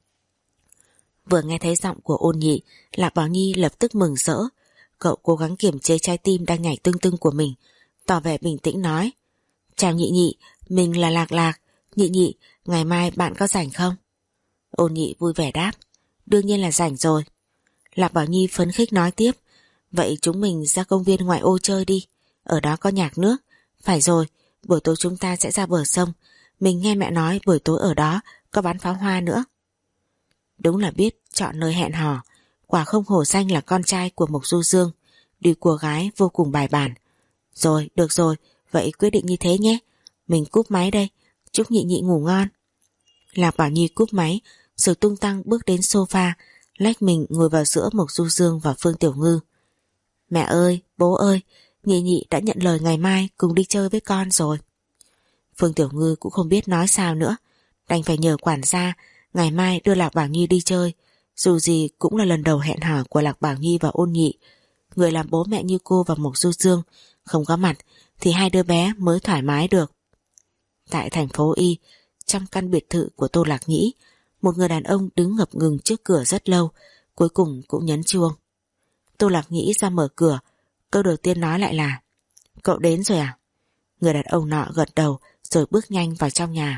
Vừa nghe thấy giọng của Ôn Nhị, Lạc Bảo Nhi lập tức mừng rỡ. Cậu cố gắng kiềm chế trái tim đang nhảy tưng tưng của mình, tỏ vẻ bình tĩnh nói: Chào Nhị Nhị, mình là Lạc Lạc. Nhị Nhị, ngày mai bạn có rảnh không? Ôn Nhị vui vẻ đáp: Đương nhiên là rảnh rồi. Lạc Bảo Nhi phấn khích nói tiếp: Vậy chúng mình ra công viên ngoại ô chơi đi, ở đó có nhạc nước. Phải rồi, buổi tối chúng ta sẽ ra bờ sông, mình nghe mẹ nói buổi tối ở đó có bắn pháo hoa nữa. Đúng là biết chọn nơi hẹn hò, quả không hổ danh là con trai của Mộc Du Dương, đi cua gái vô cùng bài bản. Rồi, được rồi, vậy quyết định như thế nhé, mình cúp máy đây, chúc Nhị Nhị ngủ ngon. Lạc Bảo Nhi cúp máy rồi tung tăng bước đến sofa, lách mình ngồi vào giữa Mộc Du Dương và Phương Tiểu Ngư. Mẹ ơi, bố ơi, Nhị Nhị đã nhận lời ngày mai cùng đi chơi với con rồi. Phương Tiểu Ngư cũng không biết nói sao nữa, đành phải nhờ quản gia ngày mai đưa Lạc Bảo Nhi đi chơi. Dù gì cũng là lần đầu hẹn hò của Lạc Bảo Nhi và Ôn Nhị. Người làm bố mẹ như cô và Mộc Du Dương không có mặt thì hai đứa bé mới thoải mái được. Tại thành phố Y, trong căn biệt thự của Tô Lạc Nhĩ, một người đàn ông đứng ngập ngừng trước cửa rất lâu, cuối cùng cũng nhấn chuông. Tô Lạc Nhĩ ra mở cửa, câu đầu tiên nói lại là: Cậu đến rồi à? Người đàn ông nọ gật đầu rồi bước nhanh vào trong nhà.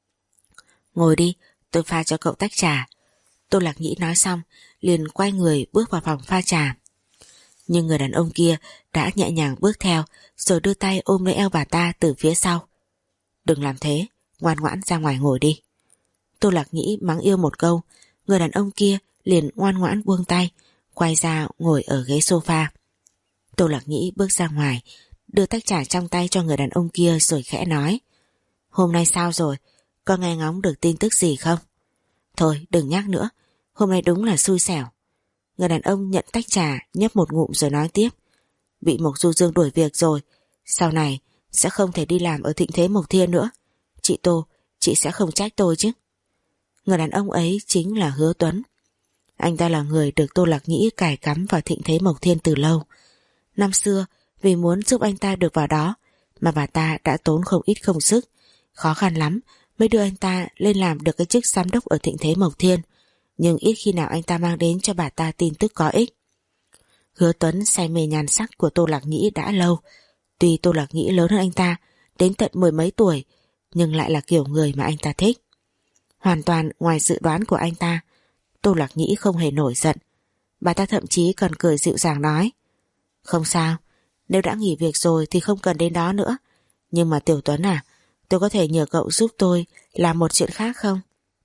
Ngồi đi, tôi pha cho cậu tách trà. Tô Lạc Nhĩ nói xong liền quay người bước vào phòng pha trà. Nhưng người đàn ông kia đã nhẹ nhàng bước theo rồi đưa tay ôm lấy eo bà ta từ phía sau. Đừng làm thế, ngoan ngoãn ra ngoài ngồi đi. Tô Lạc Nhĩ mắng yêu một câu, người đàn ông kia liền ngoan ngoãn buông tay, quay ra ngồi ở ghế sofa. Tô Lạc Nhĩ bước ra ngoài, đưa tách trà trong tay cho người đàn ông kia rồi khẽ nói: Hôm nay sao rồi, có nghe ngóng được tin tức gì không? Thôi đừng nhắc nữa, hôm nay đúng là xui xẻo. Người đàn ông nhận tách trà, nhấp một ngụm rồi nói tiếp: Bị Mộc Du Dương đuổi việc rồi, sau này sẽ không thể đi làm ở Thịnh Thế Mộc Thiên nữa. Chị Tô, chị sẽ không trách tôi chứ? Người đàn ông ấy chính là Hứa Tuấn. Anh ta là người được Tô Lạc Nhĩ cài cắm vào Thịnh Thế Mộc Thiên từ lâu. Năm xưa vì muốn giúp anh ta được vào đó mà bà ta đã tốn không ít công sức, khó khăn lắm mới đưa anh ta lên làm được cái chức giám đốc ở Thịnh Thế Mộc Thiên, nhưng ít khi nào anh ta mang đến cho bà ta tin tức có ích. Hứa Tuấn say mê nhan sắc của Tô Lạc Nhĩ đã lâu. Tuy Tô Lạc Nhĩ lớn hơn anh ta đến tận mười mấy tuổi, nhưng lại là kiểu người mà anh ta thích. Hoàn toàn ngoài dự đoán của anh ta, Tô Lạc Nhĩ không hề nổi giận. Bà ta thậm chí còn cười dịu dàng nói: Không sao, Nếu đã nghỉ việc rồi thì không cần đến đó nữa. Nhưng mà Tiểu Tuấn à, tôi có thể nhờ cậu giúp tôi làm một chuyện khác không?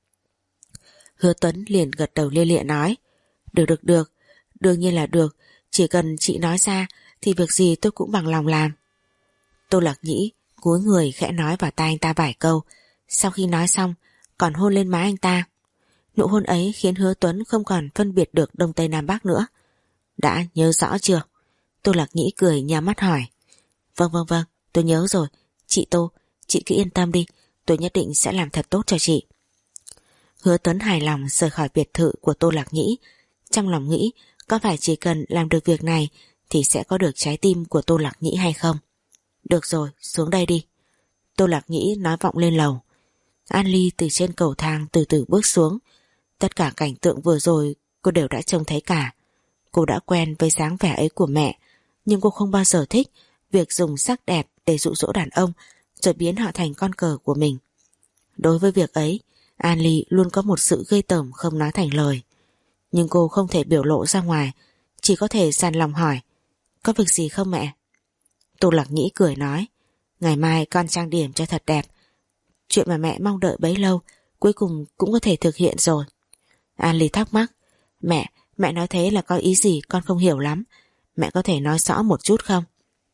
Hứa Tuấn liền gật đầu lia lịa nói, được được được, đương nhiên là được, chỉ cần chị nói ra thì việc gì tôi cũng bằng lòng làm. Tô Lạc Nhĩ cúi người khẽ nói vào tai anh ta vài câu, sau khi nói xong còn hôn lên má anh ta. Nụ hôn ấy khiến Hứa Tuấn không còn phân biệt được Đông Tây Nam Bắc nữa. Đã nhớ rõ chưa? Tô Lạc Nhĩ cười nhắm mắt hỏi. Vâng vâng vâng, tôi nhớ rồi. Chị Tô, chị cứ yên tâm đi, tôi nhất định sẽ làm thật tốt cho chị. Hứa Tuấn hài lòng rời khỏi biệt thự của Tô Lạc Nhĩ, trong lòng nghĩ có phải chỉ cần làm được việc này thì sẽ có được trái tim của Tô Lạc Nhĩ hay không. Được rồi, xuống đây đi. Tô Lạc Nhĩ nói vọng lên lầu. An Ly từ trên cầu thang từ từ bước xuống. Tất cả cảnh tượng vừa rồi cô đều đã trông thấy cả. Cô đã quen với dáng vẻ ấy của mẹ, nhưng cô không bao giờ thích việc dùng sắc đẹp để dụ dỗ đàn ông rồi biến họ thành con cờ của mình. Đối với việc ấy, An Ly luôn có một sự ghê tởm không nói thành lời. Nhưng cô không thể biểu lộ ra ngoài, chỉ có thể dằn lòng hỏi, có việc gì không mẹ? Tô Lạc Nhĩ cười nói, ngày mai con trang điểm cho thật đẹp. Chuyện mà mẹ mong đợi bấy lâu cuối cùng cũng có thể thực hiện rồi. An Ly thắc mắc, mẹ, mẹ nói thế là có ý gì con không hiểu lắm, mẹ có thể nói rõ một chút không?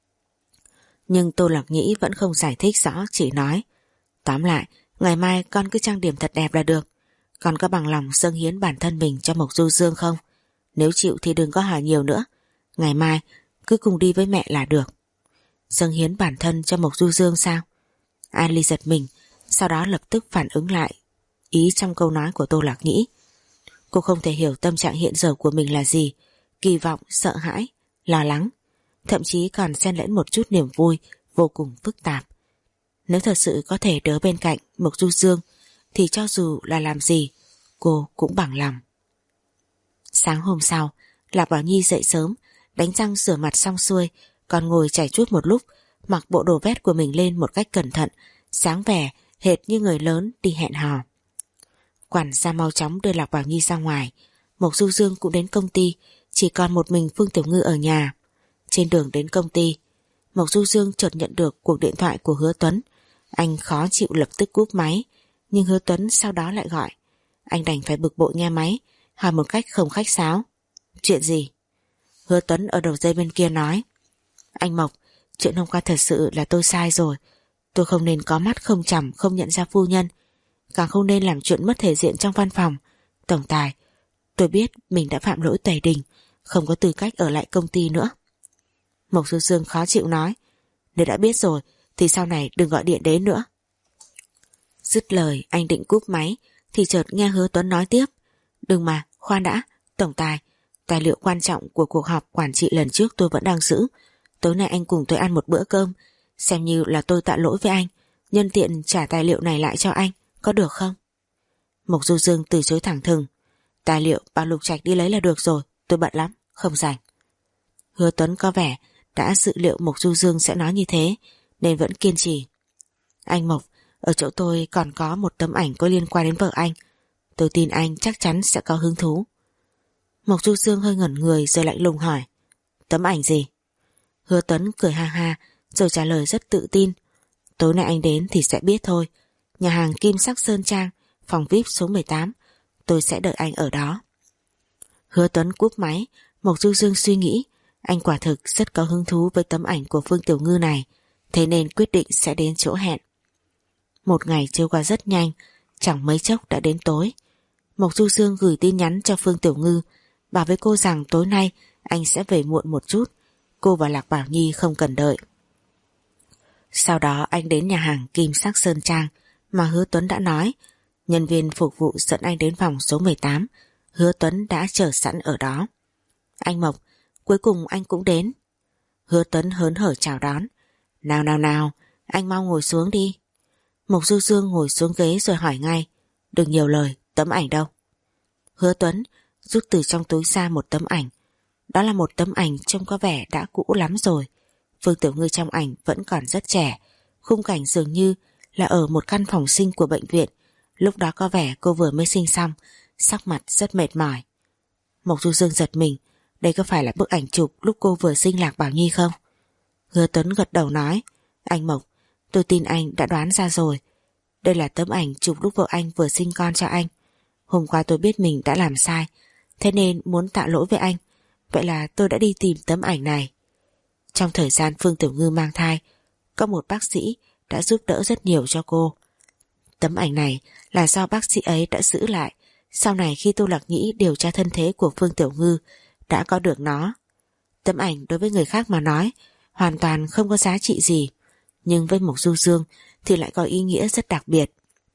Nhưng Tô Lạc Nhĩ vẫn không giải thích rõ, chỉ nói, tóm lại, ngày mai con cứ trang điểm thật đẹp là được. Con có bằng lòng dâng hiến bản thân mình cho Mộc Du Dương không? Nếu chịu thì đừng có hỏi nhiều nữa. Ngày mai cứ cùng đi với mẹ là được. Dâng hiến bản thân cho Mộc Du Dương sao? An Ly giật mình, sau đó lập tức phản ứng lại ý trong câu nói của Tô Lạc Nhĩ. Cô không thể hiểu tâm trạng hiện giờ của mình là gì, kỳ vọng, sợ hãi, lo lắng, thậm chí còn xen lẫn một chút niềm vui vô cùng phức tạp. Nếu thật sự có thể đỡ bên cạnh Mộc Du Dương thì cho dù là làm gì cô cũng bằng lòng. Sáng hôm sau, Lạc Bảo Nhi dậy sớm, đánh răng rửa mặt xong xuôi, còn ngồi chải chuốt một lúc, mặc bộ đồ vest của mình lên một cách cẩn thận, sáng vẻ hệt như người lớn đi hẹn hò. Quản gia mau chóng đưa Lạc Bảo Nhi ra ngoài. Mộc Du Dương cũng đến công ty, chỉ còn một mình Phương Tiểu Ngư ở nhà. Trên đường đến công ty, Mộc Du Dương chợt nhận được cuộc điện thoại của Hứa Tuấn. Anh khó chịu lập tức cúp máy, nhưng Hứa Tuấn sau đó lại gọi. Anh đành phải bực bội nghe máy, hỏi một cách không khách sáo, chuyện gì? Hứa Tuấn ở đầu dây bên kia nói, anh Mộc, chuyện hôm qua thật sự là tôi sai rồi. Tôi không nên có mắt không chằm không nhận ra phu nhân, càng không nên làm chuyện mất thể diện trong văn phòng. Tổng tài, tôi biết mình đã phạm lỗi tày đình, không có tư cách ở lại công ty nữa. Mộc Du Dương khó chịu nói, nếu đã biết rồi thì sau này đừng gọi điện đến nữa. Dứt lời anh định cúp máy thì chợt nghe Hứa Tuấn nói tiếp, đừng mà, khoan đã, tổng tài, tài liệu quan trọng của cuộc họp quản trị lần trước tôi vẫn đang giữ. Tối nay anh cùng tôi ăn một bữa cơm, xem như là tôi tạ lỗi với anh, nhân tiện trả tài liệu này lại cho anh, có được không? Mộc Du Dương từ chối thẳng thừng, tài liệu bảo Lục Trạch đi lấy là được rồi, tôi bận lắm, không rảnh. Hứa Tuấn có vẻ đã dự liệu Mộc Du Dương sẽ nói như thế, nên vẫn kiên trì. Anh Mộc, ở chỗ tôi còn có một tấm ảnh có liên quan đến vợ anh, tôi tin anh chắc chắn sẽ có hứng thú. Mộc Du Dương hơi ngẩn người rồi lạnh lùng hỏi, tấm ảnh gì? Hứa Tuấn cười ha ha rồi trả lời rất tự tin, tối nay anh đến thì sẽ biết thôi. Nhà hàng Kim Sắc Sơn Trang, phòng vi ai pi số mười tám, tôi sẽ đợi anh ở đó. Hứa Tuấn cúp máy. Mộc Du Dương suy nghĩ, anh quả thực rất có hứng thú với tấm ảnh của Phương Tiểu Ngư này, thế nên quyết định sẽ đến chỗ hẹn. Một ngày trôi qua rất nhanh, chẳng mấy chốc đã đến tối. Mộc Du Dương gửi tin nhắn cho Phương Tiểu Ngư, bảo với cô rằng tối nay anh sẽ về muộn một chút, cô và Lạc Bảo Nhi không cần đợi. Sau đó anh đến nhà hàng Kim Sắc Sơn Trang mà Hứa Tuấn đã nói. Nhân viên phục vụ dẫn anh đến phòng số mười tám, Hứa Tuấn đã chờ sẵn ở đó. Anh Mộc, cuối cùng anh cũng đến. Hứa Tuấn hớn hở chào đón. Nào nào nào, anh mau ngồi xuống đi. Mộc Du Dương ngồi xuống ghế rồi hỏi ngay, đừng nhiều lời, tấm ảnh đâu? Hứa Tuấn rút từ trong túi ra một tấm ảnh. Đó là một tấm ảnh trông có vẻ đã cũ lắm rồi. Phương Tiểu Ngư trong ảnh vẫn còn rất trẻ, khung cảnh dường như là ở một căn phòng sinh của bệnh viện. Lúc đó có vẻ cô vừa mới sinh xong, sắc mặt rất mệt mỏi. Mộc Du Dương giật mình, đây có phải là bức ảnh chụp lúc cô vừa sinh Lạc Bảo Nhi không? Hứa Tuấn gật đầu nói, anh Mộc, tôi tin anh đã đoán ra rồi. Đây là tấm ảnh chụp lúc vợ anh vừa sinh con cho anh. Hôm qua tôi biết mình đã làm sai, thế nên muốn tạ lỗi với anh. Vậy là tôi đã đi tìm tấm ảnh này. Trong thời gian Phương Tiểu Ngư mang thai, có một bác sĩ đã giúp đỡ rất nhiều cho cô. Tấm ảnh này là do bác sĩ ấy đã giữ lại. Sau này khi Tô Lạc Nhĩ điều tra thân thế của Phương Tiểu Ngư, đã có được nó. Tấm ảnh đối với người khác mà nói hoàn toàn không có giá trị gì, nhưng với Mộc Du Dương thì lại có ý nghĩa rất đặc biệt.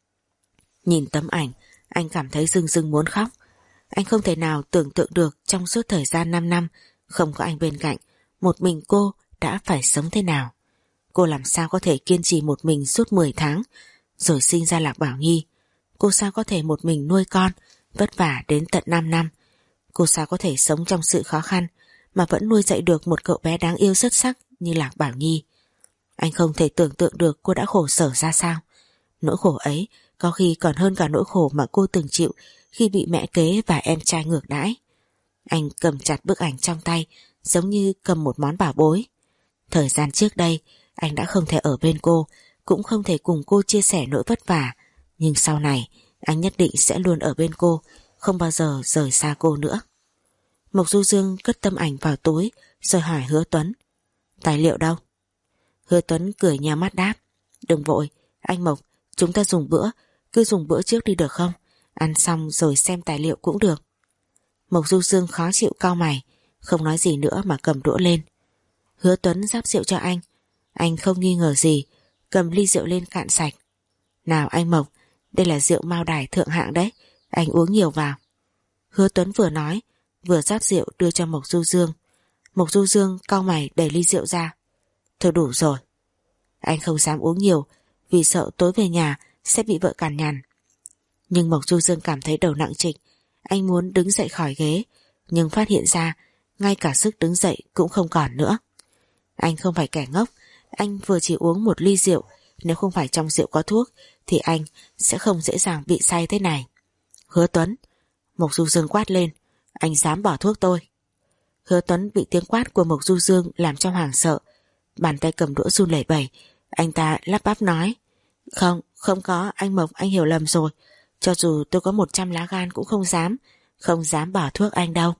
Nhìn tấm ảnh, anh cảm thấy rưng rưng muốn khóc. Anh không thể nào tưởng tượng được trong suốt thời gian năm năm không có anh bên cạnh, một mình cô đã phải sống thế nào. Cô làm sao có thể kiên trì một mình suốt mười tháng rồi sinh ra Lạc Bảo Nhi. Cô sao có thể một mình nuôi con vất vả đến tận năm năm. Cô sao có thể sống trong sự khó khăn mà vẫn nuôi dạy được một cậu bé đáng yêu xuất sắc như Lạc Bảo Nhi. Anh không thể tưởng tượng được cô đã khổ sở ra sao. Nỗi khổ ấy có khi còn hơn cả nỗi khổ mà cô từng chịu khi bị mẹ kế và em trai ngược đãi. Anh cầm chặt bức ảnh trong tay giống như cầm một món bảo bối. Thời gian trước đây anh đã không thể ở bên cô, cũng không thể cùng cô chia sẻ nỗi vất vả, nhưng sau này anh nhất định sẽ luôn ở bên cô, không bao giờ rời xa cô nữa. Mộc Du Dương cất tấm ảnh vào túi rồi hỏi Hứa Tuấn, tài liệu đâu? Hứa Tuấn cười nheo mắt đáp, đừng vội, anh Mộc, chúng ta dùng bữa, cứ dùng bữa trước đi được không? Ăn xong rồi xem tài liệu cũng được. Mộc Du Dương khó chịu cau mày, không nói gì nữa mà cầm đũa lên. Hứa Tuấn rót rượu cho anh. Anh không nghi ngờ gì, cầm ly rượu lên cạn sạch. Nào anh Mộc, đây là rượu Mao Đài thượng hạng đấy, anh uống nhiều vào. Hứa Tuấn vừa nói, vừa rót rượu đưa cho Mộc Du Dương. Mộc Du Dương cau mày đẩy ly rượu ra. Thôi đủ rồi. Anh không dám uống nhiều vì sợ tối về nhà sẽ bị vợ cằn nhằn. Nhưng Mộc Du Dương cảm thấy đầu nặng trịch. Anh muốn đứng dậy khỏi ghế, nhưng phát hiện ra ngay cả sức đứng dậy cũng không còn nữa. Anh không phải kẻ ngốc, anh vừa chỉ uống một ly rượu, nếu không phải trong rượu có thuốc thì anh sẽ không dễ dàng bị say thế này. Hứa Tuấn, Mộc Du Dương quát lên, anh dám bỏ thuốc tôi. Hứa Tuấn bị tiếng quát của Mộc Du Dương làm cho hoảng sợ, bàn tay cầm đũa run lẩy bẩy. Anh ta lắp bắp nói, không, không có, anh Mộc, anh hiểu lầm rồi. Cho dù tôi có một trăm lá gan cũng không dám, không dám bỏ thuốc anh đâu.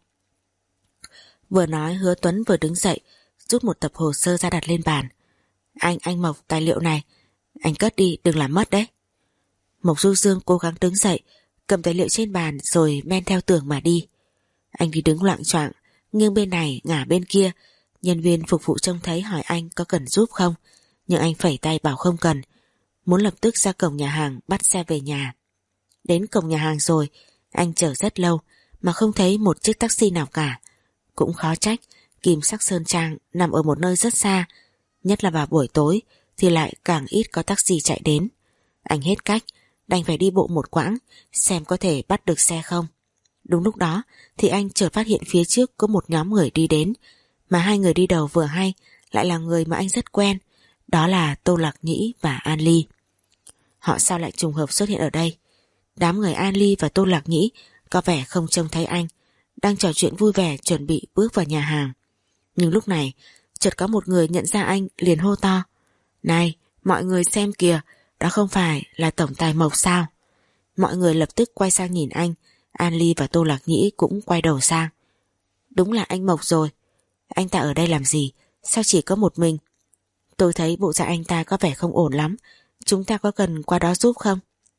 Vừa nói Hứa Tuấn vừa đứng dậy, rút một tập hồ sơ ra đặt lên bàn. Anh, anh Mộc, tài liệu này, anh cất đi, đừng làm mất đấy. Mộc Du Dương cố gắng đứng dậy, cầm tài liệu trên bàn rồi men theo tường mà đi. Anh đi đứng loạng choạng, nghiêng bên này, ngả bên kia. Nhân viên phục vụ trông thấy hỏi anh có cần giúp không, nhưng anh phẩy tay bảo không cần, muốn lập tức ra cổng nhà hàng bắt xe về nhà. Đến cổng nhà hàng rồi, anh chờ rất lâu mà không thấy một chiếc taxi nào cả. Cũng khó trách, Kim Sắc Sơn Trang nằm ở một nơi rất xa, nhất là vào buổi tối thì lại càng ít có taxi chạy đến. Anh hết cách, đành phải đi bộ một quãng xem có thể bắt được xe không. Đúng lúc đó thì anh chợt phát hiện phía trước có một nhóm người đi đến, mà hai người đi đầu vừa hay lại là người mà anh rất quen, đó là Tô Lạc Nhĩ và An Ly. Họ sao lại trùng hợp xuất hiện ở đây? Đám người An Ly và Tô Lạc Nhĩ có vẻ không trông thấy anh, đang trò chuyện vui vẻ chuẩn bị bước vào nhà hàng. Nhưng lúc này chợt có một người nhận ra anh, liền hô to, này, mọi người xem kìa, đó không phải là tổng tài Mộc sao? Mọi người lập tức quay sang nhìn anh. An Ly và Tô Lạc Nhĩ cũng quay đầu sang. Đúng là anh Mộc rồi. Anh ta ở đây làm gì? Sao chỉ có một mình? Tôi thấy bộ dạng anh ta có vẻ không ổn lắm. Chúng ta có cần qua đó giúp không?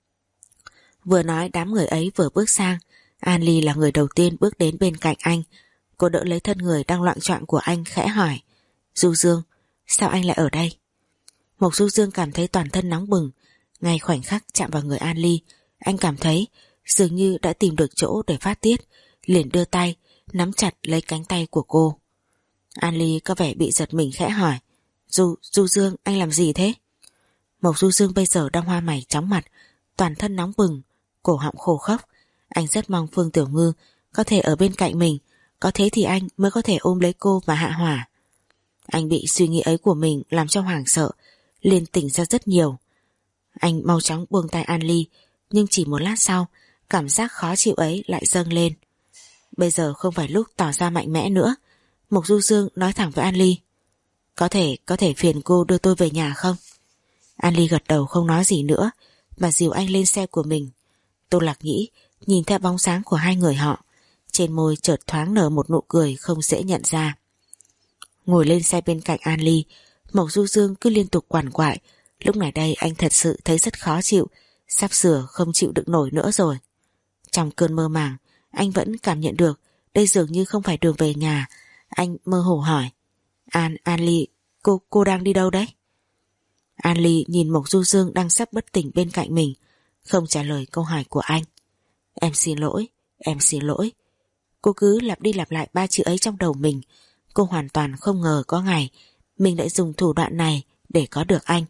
Vừa nói đám người ấy vừa bước sang. An Ly là người đầu tiên bước đến bên cạnh anh. Cô đỡ lấy thân người đang loạng choạng của anh, khẽ hỏi, Du Dương, sao anh lại ở đây? Mộc Du Dương cảm thấy toàn thân nóng bừng. Ngay khoảnh khắc chạm vào người An Ly, anh cảm thấy dường như đã tìm được chỗ để phát tiết, liền đưa tay nắm chặt lấy cánh tay của cô. An Ly có vẻ bị giật mình, khẽ hỏi, Du, Du Dương, anh làm gì thế? Mộc Du Dương bây giờ đang hoa mày chóng mặt, toàn thân nóng bừng, cổ họng khô khốc. Anh rất mong Phương Tiểu Ngư có thể ở bên cạnh mình, có thế thì anh mới có thể ôm lấy cô và hạ hỏa. Anh bị suy nghĩ ấy của mình làm cho hoảng sợ, liền tỉnh ra rất nhiều. Anh mau chóng buông tay An Ly, nhưng chỉ một lát sau, cảm giác khó chịu ấy lại dâng lên. Bây giờ không phải lúc tỏ ra mạnh mẽ nữa. Mộc Du Dương nói thẳng với An Ly, Có thể, có thể phiền cô đưa tôi về nhà không? An Ly gật đầu không nói gì nữa mà dìu anh lên xe của mình. Tô Lạc Nhĩ nhìn theo bóng sáng của hai người họ, trên môi chợt thoáng nở một nụ cười không dễ nhận ra. Ngồi lên xe bên cạnh An Ly, Mộc Du Dương cứ liên tục quằn quại. Lúc này đây anh thật sự thấy rất khó chịu, sắp sửa không chịu đựng nổi nữa rồi. Trong cơn mơ màng, anh vẫn cảm nhận được đây dường như không phải đường về nhà. Anh mơ hồ hỏi: An, An Ly, cô, cô đang đi đâu đấy? An Ly nhìn Mộc Du Dương đang sắp bất tỉnh bên cạnh mình, không trả lời câu hỏi của anh. Em xin lỗi, em xin lỗi. Cô cứ lặp đi lặp lại ba chữ ấy trong đầu mình. Cô hoàn toàn không ngờ có ngày mình lại dùng thủ đoạn này để có được anh.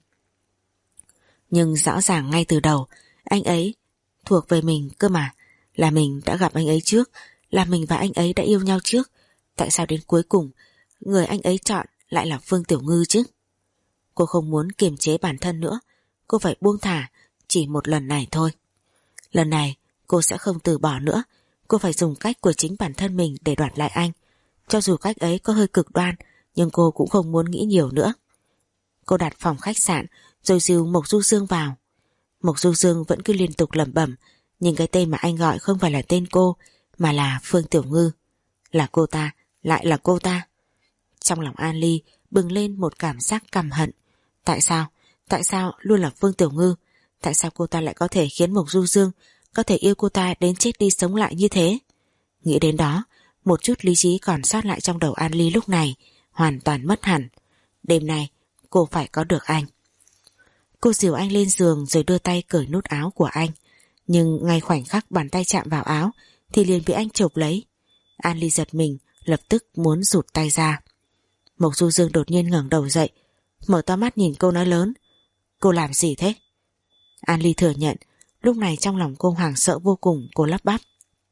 Nhưng rõ ràng ngay từ đầu anh ấy thuộc về mình cơ mà. Là mình đã gặp anh ấy trước, là mình và anh ấy đã yêu nhau trước. Tại sao đến cuối cùng người anh ấy chọn lại là Phương Tiểu Ngư chứ? Cô không muốn kiềm chế bản thân nữa. Cô phải buông thả chỉ một lần này thôi. Lần này cô sẽ không từ bỏ nữa. Cô phải dùng cách của chính bản thân mình để đoạt lại anh. Cho dù cách ấy có hơi cực đoan, nhưng cô cũng không muốn nghĩ nhiều nữa. Cô đặt phòng khách sạn rồi dìu Mộc Du Dương vào. Mộc Du Dương vẫn cứ liên tục lẩm bẩm, nhưng cái tên mà anh gọi không phải là tên cô, mà là Phương Tiểu Ngư. Là cô ta, lại là cô ta. Trong lòng An Ly bừng lên một cảm giác căm hận. Tại sao? Tại sao luôn là Phương Tiểu Ngư? Tại sao cô ta lại có thể khiến Mộc Du Dương có thể yêu cô ta đến chết đi sống lại như thế? Nghĩ đến đó, một chút lý trí còn sót lại trong đầu An Ly lúc này hoàn toàn mất hẳn. Đêm nay cô phải có được anh. Cô dìu anh lên giường rồi đưa tay cởi nút áo của anh. Nhưng ngay khoảnh khắc bàn tay chạm vào áo thì liền bị anh chộp lấy. An Ly giật mình, lập tức muốn rụt tay ra. Mộc Du Dương đột nhiên ngẩng đầu dậy, mở to mắt nhìn cô nói lớn: Cô làm gì thế? An Ly thừa nhận lúc này trong lòng cô hoảng sợ vô cùng. Cô lắp bắp: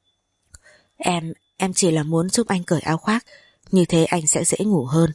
Em, em chỉ là muốn giúp anh cởi áo khoác, như thế anh sẽ dễ ngủ hơn.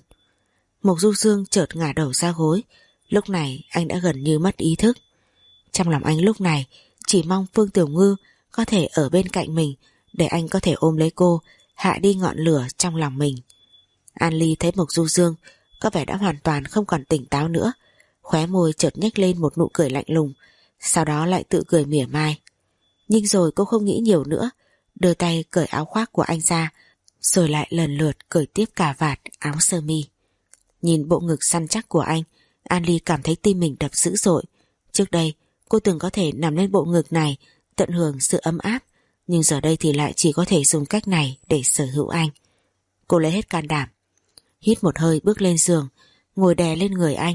Mộc Du Dương chợt ngả đầu ra gối. Lúc này anh đã gần như mất ý thức. Trong lòng anh lúc này chỉ mong Phương Tiểu Ngư có thể ở bên cạnh mình, để anh có thể ôm lấy cô, hạ đi ngọn lửa trong lòng mình. An Ly thấy Mộc Du Dương có vẻ đã hoàn toàn không còn tỉnh táo nữa, khóe môi chợt nhếch lên một nụ cười lạnh lùng, sau đó lại tự cười mỉa mai. Nhưng rồi cô không nghĩ nhiều nữa, đưa tay cởi áo khoác của anh ra, rồi lại lần lượt cởi tiếp cà vạt, áo sơ mi. Nhìn bộ ngực săn chắc của anh, An Ly cảm thấy tim mình đập dữ dội. Trước đây cô từng có thể nằm lên bộ ngực này, tận hưởng sự ấm áp, nhưng giờ đây thì lại chỉ có thể dùng cách này để sở hữu anh. Cô lấy hết can đảm, hít một hơi bước lên giường, ngồi đè lên người anh.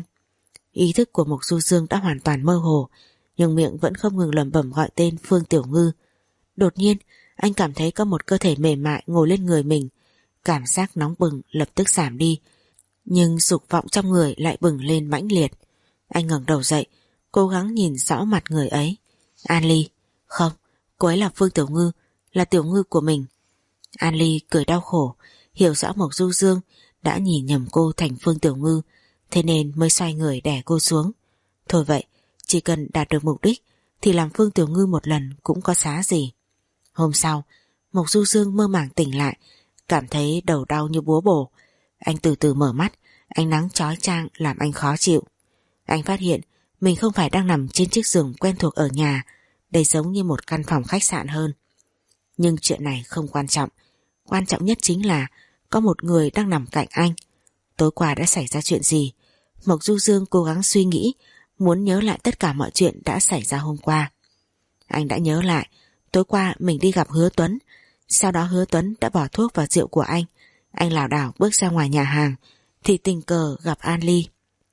Ý thức của Mộc Du Dương đã hoàn toàn mơ hồ, nhưng miệng vẫn không ngừng lẩm bẩm gọi tên Phương Tiểu Ngư. Đột nhiên anh cảm thấy có một cơ thể mềm mại ngồi lên người mình. Cảm giác nóng bừng lập tức giảm đi, nhưng dục vọng trong người lại bừng lên mãnh liệt. Anh ngẩng đầu dậy, cố gắng nhìn rõ mặt người ấy. An Ly, không, cô ấy là Phương Tiểu Ngư, là Tiểu Ngư của mình. An Ly cười đau khổ, hiểu rõ Mộc Du Dương đã nhìn nhầm cô thành Phương Tiểu Ngư, thế nên mới xoay người đè cô xuống. Thôi vậy, chỉ cần đạt được mục đích thì làm Phương Tiểu Ngư một lần cũng có giá gì. Hôm sau, Mộc Du Dương mơ màng tỉnh lại, cảm thấy đầu đau như búa bổ. Anh từ từ mở mắt, ánh nắng chói chang làm anh khó chịu. Anh phát hiện mình không phải đang nằm trên chiếc giường quen thuộc ở nhà, đây giống như một căn phòng khách sạn hơn. Nhưng chuyện này không quan trọng, quan trọng nhất chính là có một người đang nằm cạnh anh. Tối qua đã xảy ra chuyện gì? Mộc Du Dương cố gắng suy nghĩ, muốn nhớ lại tất cả mọi chuyện đã xảy ra hôm qua. Anh đã nhớ lại, tối qua mình đi gặp Hứa Tuấn, sau đó Hứa Tuấn đã bỏ thuốc vào rượu của anh. Anh lảo đảo bước ra ngoài nhà hàng thì tình cờ gặp An Ly.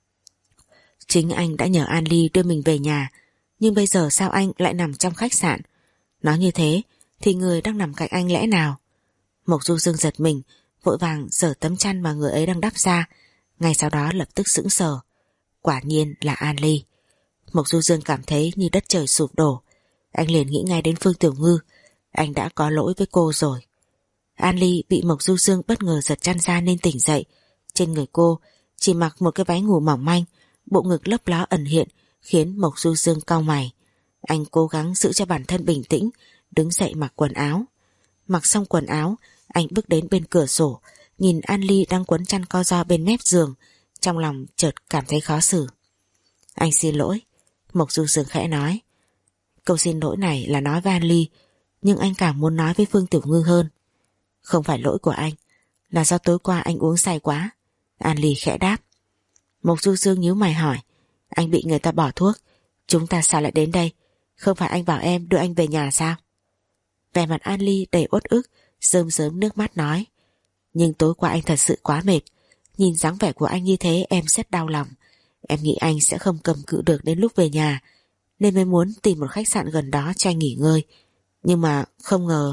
Chính anh đã nhờ An Ly đưa mình về nhà, nhưng bây giờ sao anh lại nằm trong khách sạn? Nói như thế thì người đang nằm cạnh anh lẽ nào? Mộc Du Dương giật mình, vội vàng giở tấm chăn mà người ấy đang đắp ra, ngay sau đó lập tức sững sờ. Quả nhiên là An Ly. Mộc Du Dương cảm thấy như đất trời sụp đổ. Anh liền nghĩ ngay đến Phương Tiểu Ngư. Anh đã có lỗi với cô rồi. An Ly bị Mộc Du Dương bất ngờ giật chăn ra nên tỉnh dậy. Trên người cô chỉ mặc một cái váy ngủ mỏng manh, bộ ngực lấp ló ẩn hiện khiến Mộc Du Dương cau mày. Anh cố gắng giữ cho bản thân bình tĩnh, đứng dậy mặc quần áo. Mặc xong quần áo, anh bước đến bên cửa sổ, nhìn An Ly đang quấn chăn co ro bên mép giường, trong lòng chợt cảm thấy khó xử. Anh xin lỗi, Mộc Du Dương khẽ nói. Câu xin lỗi này là nói với An Ly, nhưng anh càng muốn nói với Phương Tiểu Ngư hơn. Không phải lỗi của anh, là do tối qua anh uống say quá, An Ly khẽ đáp. Mộc Du Dương nhíu mày hỏi, anh bị người ta bỏ thuốc, chúng ta sao lại đến đây? Không phải anh bảo em đưa anh về nhà sao? Vẻ mặt An Ly đầy uất ức, rơm rớm nước mắt nói. Nhưng tối qua anh thật sự quá mệt, nhìn dáng vẻ của anh như thế em rất đau lòng. Em nghĩ anh sẽ không cầm cự được đến lúc về nhà, nên mới muốn tìm một khách sạn gần đó cho anh nghỉ ngơi. Nhưng mà không ngờ.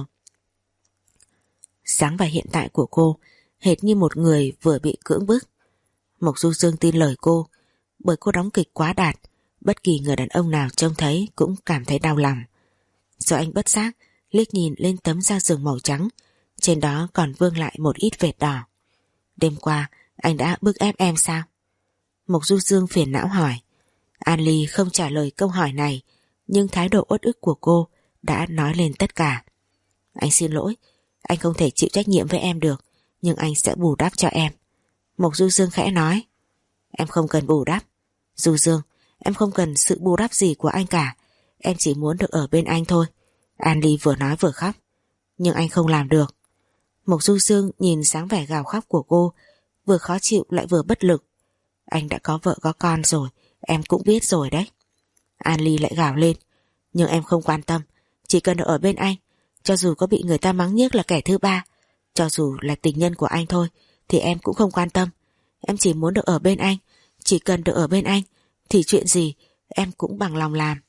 Dáng vẻ hiện tại của cô hệt như một người vừa bị cưỡng bức. Mộc Du Dương tin lời cô, bởi cô đóng kịch quá đạt, bất kỳ người đàn ông nào trông thấy cũng cảm thấy đau lòng. Rồi anh bất giác liếc nhìn lên tấm da giường màu trắng, trên đó còn vương lại một ít vệt đỏ. Đêm qua anh đã bức ép em sao? Mộc Du Dương phiền não hỏi. An Ly không trả lời câu hỏi này, nhưng thái độ uất ức của cô đã nói lên tất cả. Anh xin lỗi, anh không thể chịu trách nhiệm với em được, nhưng anh sẽ bù đắp cho em. Mộc Du Dương khẽ nói. Em không cần bù đắp. Du Dương, em không cần sự bù đắp gì của anh cả, em chỉ muốn được ở bên anh thôi. An Ly vừa nói vừa khóc. Nhưng anh không làm được. Mộc Du Dương nhìn dáng vẻ gào khóc của cô, vừa khó chịu lại vừa bất lực. Anh đã có vợ có con rồi, em cũng biết rồi đấy. An Ly lại gào lên. Nhưng em không quan tâm, chỉ cần được ở bên anh, cho dù có bị người ta mắng nhiếc là kẻ thứ ba, cho dù là tình nhân của anh thôi, thì em cũng không quan tâm. Em chỉ muốn được ở bên anh, chỉ cần được ở bên anh, thì chuyện gì em cũng bằng lòng làm.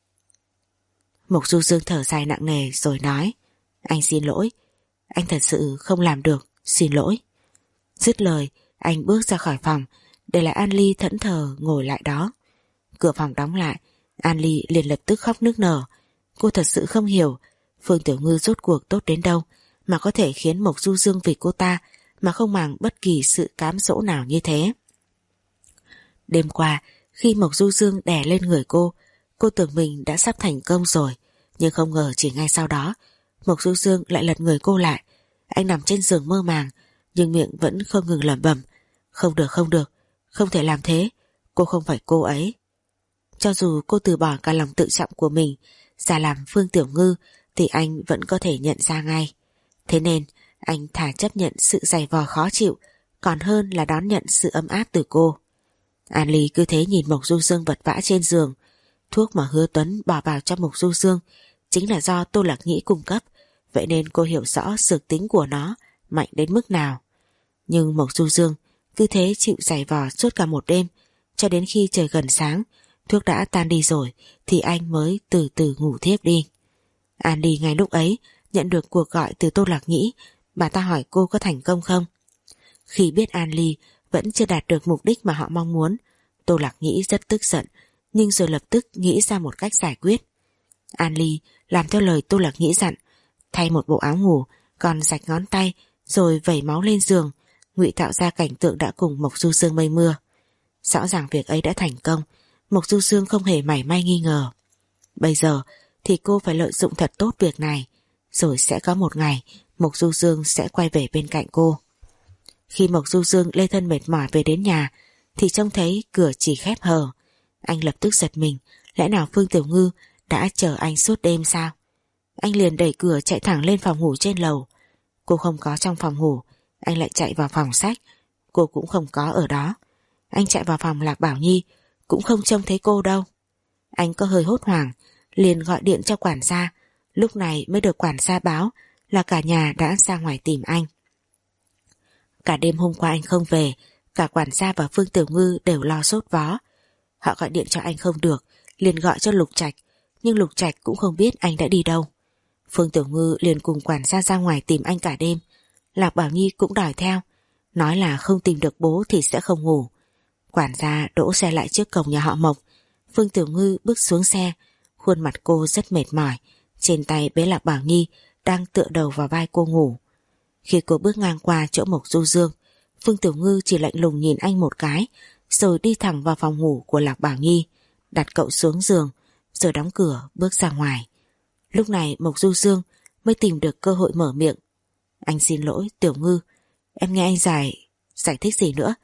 Mộc Du Dương thở dài nặng nề rồi nói. Anh xin lỗi, anh thật sự không làm được, xin lỗi. Dứt lời, anh bước ra khỏi phòng, để lại An Ly thẫn thờ ngồi lại đó. Cửa phòng đóng lại, An Ly liền lập tức khóc nức nở. Cô thật sự không hiểu Phương Tiểu Ngư rốt cuộc tốt đến đâu mà có thể khiến Mộc Du Dương vì cô ta mà không màng bất kỳ sự cám dỗ nào như thế. Đêm qua, khi Mộc Du Dương đè lên người cô, cô tưởng mình đã sắp thành công rồi, nhưng không ngờ chỉ ngay sau đó Mộc Du Dương lại lật người cô lại. Anh nằm trên giường mơ màng, nhưng miệng vẫn không ngừng lẩm bẩm. Không được, không được, không thể làm thế, cô không phải cô ấy. Cho dù cô từ bỏ cả lòng tự trọng của mình ra làm Phương Tiểu Ngư, thì anh vẫn có thể nhận ra ngay. Thế nên anh thà chấp nhận sự dày vò khó chịu còn hơn là đón nhận sự ấm áp từ cô. An Ly cứ thế nhìn Mộc Du Dương vật vã trên giường. Thuốc mà Hứa Tuấn bỏ vào cho Mộc Du Dương chính là do Tô Lạc Nhĩ cung cấp, vậy nên cô hiểu rõ dược tính của nó mạnh đến mức nào. Nhưng Mộc Du Dương cứ thế chịu giày vò suốt cả một đêm, cho đến khi trời gần sáng, thuốc đã tan đi rồi thì anh mới từ từ ngủ thiếp đi. An Ly ngay lúc ấy nhận được cuộc gọi từ Tô Lạc Nhĩ. Bà ta hỏi cô có thành công không. Khi biết An Ly vẫn chưa đạt được mục đích mà họ mong muốn, Tô Lạc Nhĩ rất tức giận, nhưng rồi lập tức nghĩ ra một cách giải quyết. An Ly làm theo lời Tô Lạc Nhĩ dặn, thay một bộ áo ngủ, còn rạch ngón tay rồi vẩy máu lên giường, ngụy tạo ra cảnh tượng đã cùng Mộc Du Dương mây mưa. Rõ ràng việc ấy đã thành công, Mộc Du Dương không hề mảy may nghi ngờ. Bây giờ thì cô phải lợi dụng thật tốt việc này, rồi sẽ có một ngày Mộc Du Dương sẽ quay về bên cạnh cô. Khi Mộc Du Dương lê thân mệt mỏi về đến nhà thì trông thấy cửa chỉ khép hờ. Anh lập tức giật mình, lẽ nào Phương Tiểu Ngư đã chờ anh suốt đêm sao? Anh liền đẩy cửa chạy thẳng lên phòng ngủ trên lầu. Cô không có trong phòng ngủ. Anh lại chạy vào phòng sách, cô cũng không có ở đó. Anh chạy vào phòng Lạc Bảo Nhi, cũng không trông thấy cô đâu. Anh có hơi hốt hoảng, liền gọi điện cho quản gia. Lúc này mới được quản gia báo là cả nhà đã ra ngoài tìm anh. Cả đêm hôm qua anh không về, cả quản gia và Phương Tiểu Ngư đều lo sốt vó. Họ gọi điện cho anh không được, liền gọi cho Lục Trạch, nhưng Lục Trạch cũng không biết anh đã đi đâu. Phương Tiểu Ngư liền cùng quản gia ra ngoài tìm anh cả đêm. Lạc Bảo Nhi cũng đòi theo, nói là không tìm được bố thì sẽ không ngủ. Quản gia đỗ xe lại trước cổng nhà họ Mộc. Phương Tiểu Ngư bước xuống xe, khuôn mặt cô rất mệt mỏi, trên tay bế Lạc Bảo Nhi đang tựa đầu vào vai cô ngủ. Khi cô bước ngang qua chỗ Mộc Du Dương, Phương Tiểu Ngư chỉ lạnh lùng nhìn anh một cái, rồi đi thẳng vào phòng ngủ của Lạc Bảo Nhi, đặt cậu xuống giường, rồi đóng cửa bước ra ngoài. Lúc này Mộc Du Dương mới tìm được cơ hội mở miệng. Anh xin lỗi Tiểu Ngư, em nghe anh giải giải thích gì nữa,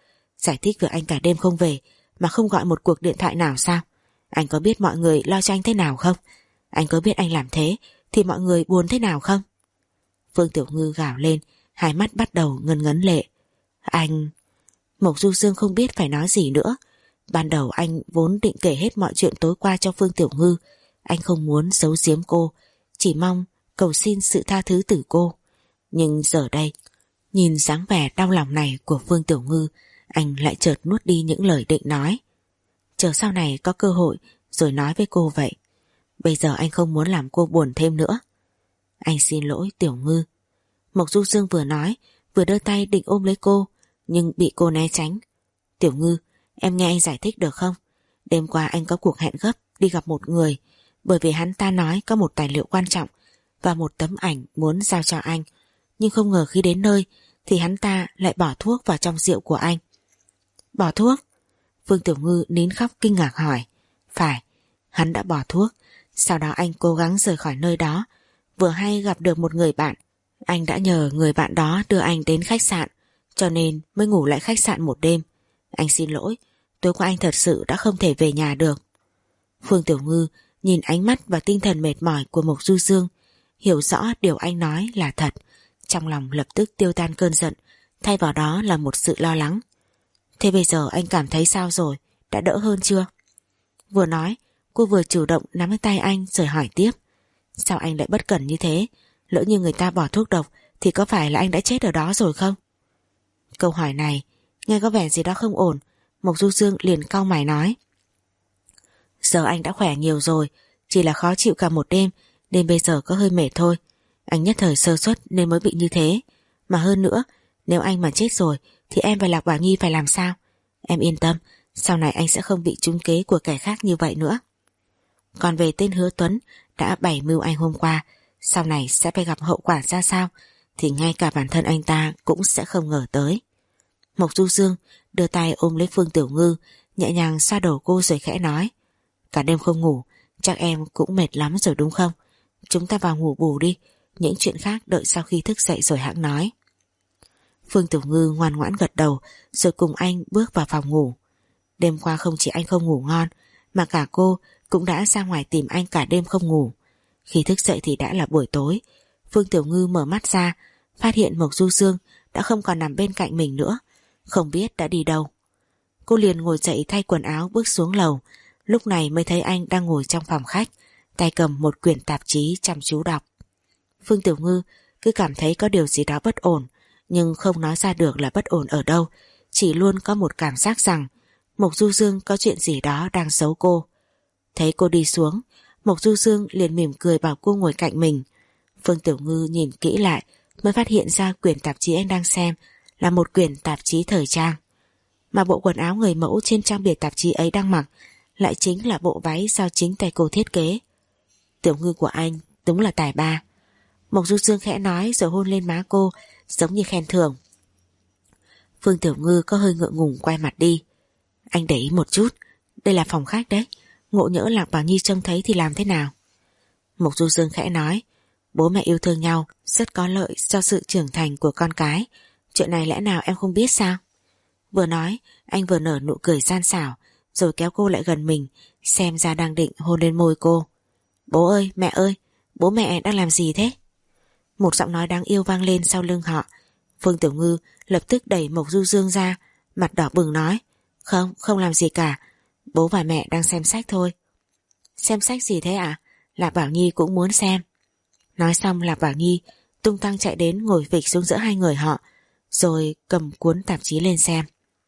Giải thích việc anh cả đêm không về mà không gọi một cuộc điện thoại nào sao? Anh có biết mọi người lo cho anh thế nào không? Anh có biết anh làm thế thì mọi người buồn thế nào không? Phương Tiểu Ngư gào lên, hai mắt bắt đầu ngấn ngấn lệ. Anh... Mộc Du Dương không biết phải nói gì nữa. Ban đầu anh vốn định kể hết mọi chuyện tối qua cho Phương Tiểu Ngư. Anh không muốn giấu giếm cô, chỉ mong cầu xin sự tha thứ từ cô. Nhưng giờ đây, nhìn dáng vẻ đau lòng này của Phương Tiểu Ngư, anh lại chợt nuốt đi những lời định nói. Chờ sau này có cơ hội rồi nói với cô vậy. Bây giờ anh không muốn làm cô buồn thêm nữa. Anh xin lỗi Tiểu Ngư. Mộc Du Dương vừa nói vừa đưa tay định ôm lấy cô, nhưng bị cô né tránh. Tiểu Ngư, em nghe anh giải thích được không? Đêm qua anh có cuộc hẹn gấp đi gặp một người, bởi vì hắn ta nói có một tài liệu quan trọng và một tấm ảnh muốn giao cho anh. Nhưng không ngờ khi đến nơi thì hắn ta lại bỏ thuốc vào trong rượu của anh. Bỏ thuốc? Phương Tiểu Ngư nín khóc kinh ngạc hỏi. Phải, hắn đã bỏ thuốc. Sau đó anh cố gắng rời khỏi nơi đó. Vừa hay gặp được một người bạn. Anh đã nhờ người bạn đó đưa anh đến khách sạn, cho nên mới ngủ lại khách sạn một đêm. Anh xin lỗi, tối qua anh thật sự đã không thể về nhà được. Phương Tiểu Ngư nhìn ánh mắt và tinh thần mệt mỏi của Mộc Du Dương, hiểu rõ điều anh nói là thật. Trong lòng lập tức tiêu tan cơn giận, thay vào đó là một sự lo lắng. Thế bây giờ anh cảm thấy sao rồi? Đã đỡ hơn chưa? Vừa nói, cô vừa chủ động nắm lấy tay anh rồi hỏi tiếp. Sao anh lại bất cẩn như thế? Lỡ như người ta bỏ thuốc độc thì có phải là anh đã chết ở đó rồi không? Câu hỏi này nghe có vẻ gì đó không ổn. Mộc Du Dương liền cau mày nói. Giờ anh đã khỏe nhiều rồi, chỉ là khó chịu cả một đêm nên bây giờ có hơi mệt thôi. Anh nhất thời sơ suất nên mới bị như thế. Mà hơn nữa, nếu anh mà chết rồi thì em và Lạc Bảo Nhi phải làm sao? Em yên tâm, sau này anh sẽ không bị trúng kế của kẻ khác như vậy nữa. Còn về tên Hứa Tuấn đã bày mưu anh hôm qua, sau này sẽ phải gặp hậu quả ra sao thì ngay cả bản thân anh ta cũng sẽ không ngờ tới. Mộc Du Dương đưa tay ôm lấy Phương Tiểu Ngư, nhẹ nhàng xoa đầu cô rồi khẽ nói. Cả đêm không ngủ, chắc em cũng mệt lắm rồi đúng không? Chúng ta vào ngủ bù đi, những chuyện khác đợi sau khi thức dậy rồi hãng nói. Phương Tiểu Ngư ngoan ngoãn gật đầu rồi cùng anh bước vào phòng ngủ. Đêm qua không chỉ anh không ngủ ngon mà cả cô cũng đã ra ngoài tìm anh cả đêm không ngủ. Khi thức dậy thì đã là buổi tối. Phương Tiểu Ngư mở mắt ra, phát hiện Mộc Du Dương đã không còn nằm bên cạnh mình nữa, không biết đã đi đâu. Cô liền ngồi dậy thay quần áo bước xuống lầu, lúc này mới thấy anh đang ngồi trong phòng khách, tay cầm một quyển tạp chí chăm chú đọc. Phương Tiểu Ngư cứ cảm thấy có điều gì đó bất ổn, nhưng không nói ra được là bất ổn ở đâu, chỉ luôn có một cảm giác rằng Mộc Du Dương có chuyện gì đó đang giấu cô. Thấy cô đi xuống, Mộc Du Dương liền mỉm cười bảo cô ngồi cạnh mình. Phương Tiểu Ngư nhìn kỹ lại mới phát hiện ra quyển tạp chí anh đang xem là một quyển tạp chí thời trang, mà bộ quần áo người mẫu trên trang bìa tạp chí ấy đang mặc lại chính là bộ váy do chính tay cô thiết kế. Tiểu Ngư của anh đúng là tài ba. Mộc Du Dương khẽ nói rồi hôn lên má cô giống như khen thưởng. Phương Tiểu Ngư có hơi ngượng ngùng quay mặt đi. Anh để ý một chút, đây là phòng khách đấy, ngộ nhỡ Lạc Bảo Nhi trông thấy thì làm thế nào? Mộc Du Dương khẽ nói. Bố mẹ yêu thương nhau rất có lợi cho sự trưởng thành của con cái, chuyện này lẽ nào em không biết sao? Vừa nói anh vừa nở nụ cười gian xảo rồi kéo cô lại gần mình, xem ra đang định hôn lên môi cô. Bố ơi, mẹ ơi, bố mẹ đang làm gì thế? Một giọng nói đáng yêu vang lên sau lưng họ. Phương Tiểu Ngư lập tức đẩy Mộc Du Dương ra, mặt đỏ bừng nói. Không, không làm gì cả, bố và mẹ đang xem sách thôi. Xem sách gì thế ạ? À? Lạc Bảo Nhi cũng muốn xem. Nói xong Lạc Bảo Nhi tung tăng chạy đến ngồi phịch xuống giữa hai người họ, rồi cầm cuốn tạp chí lên xem.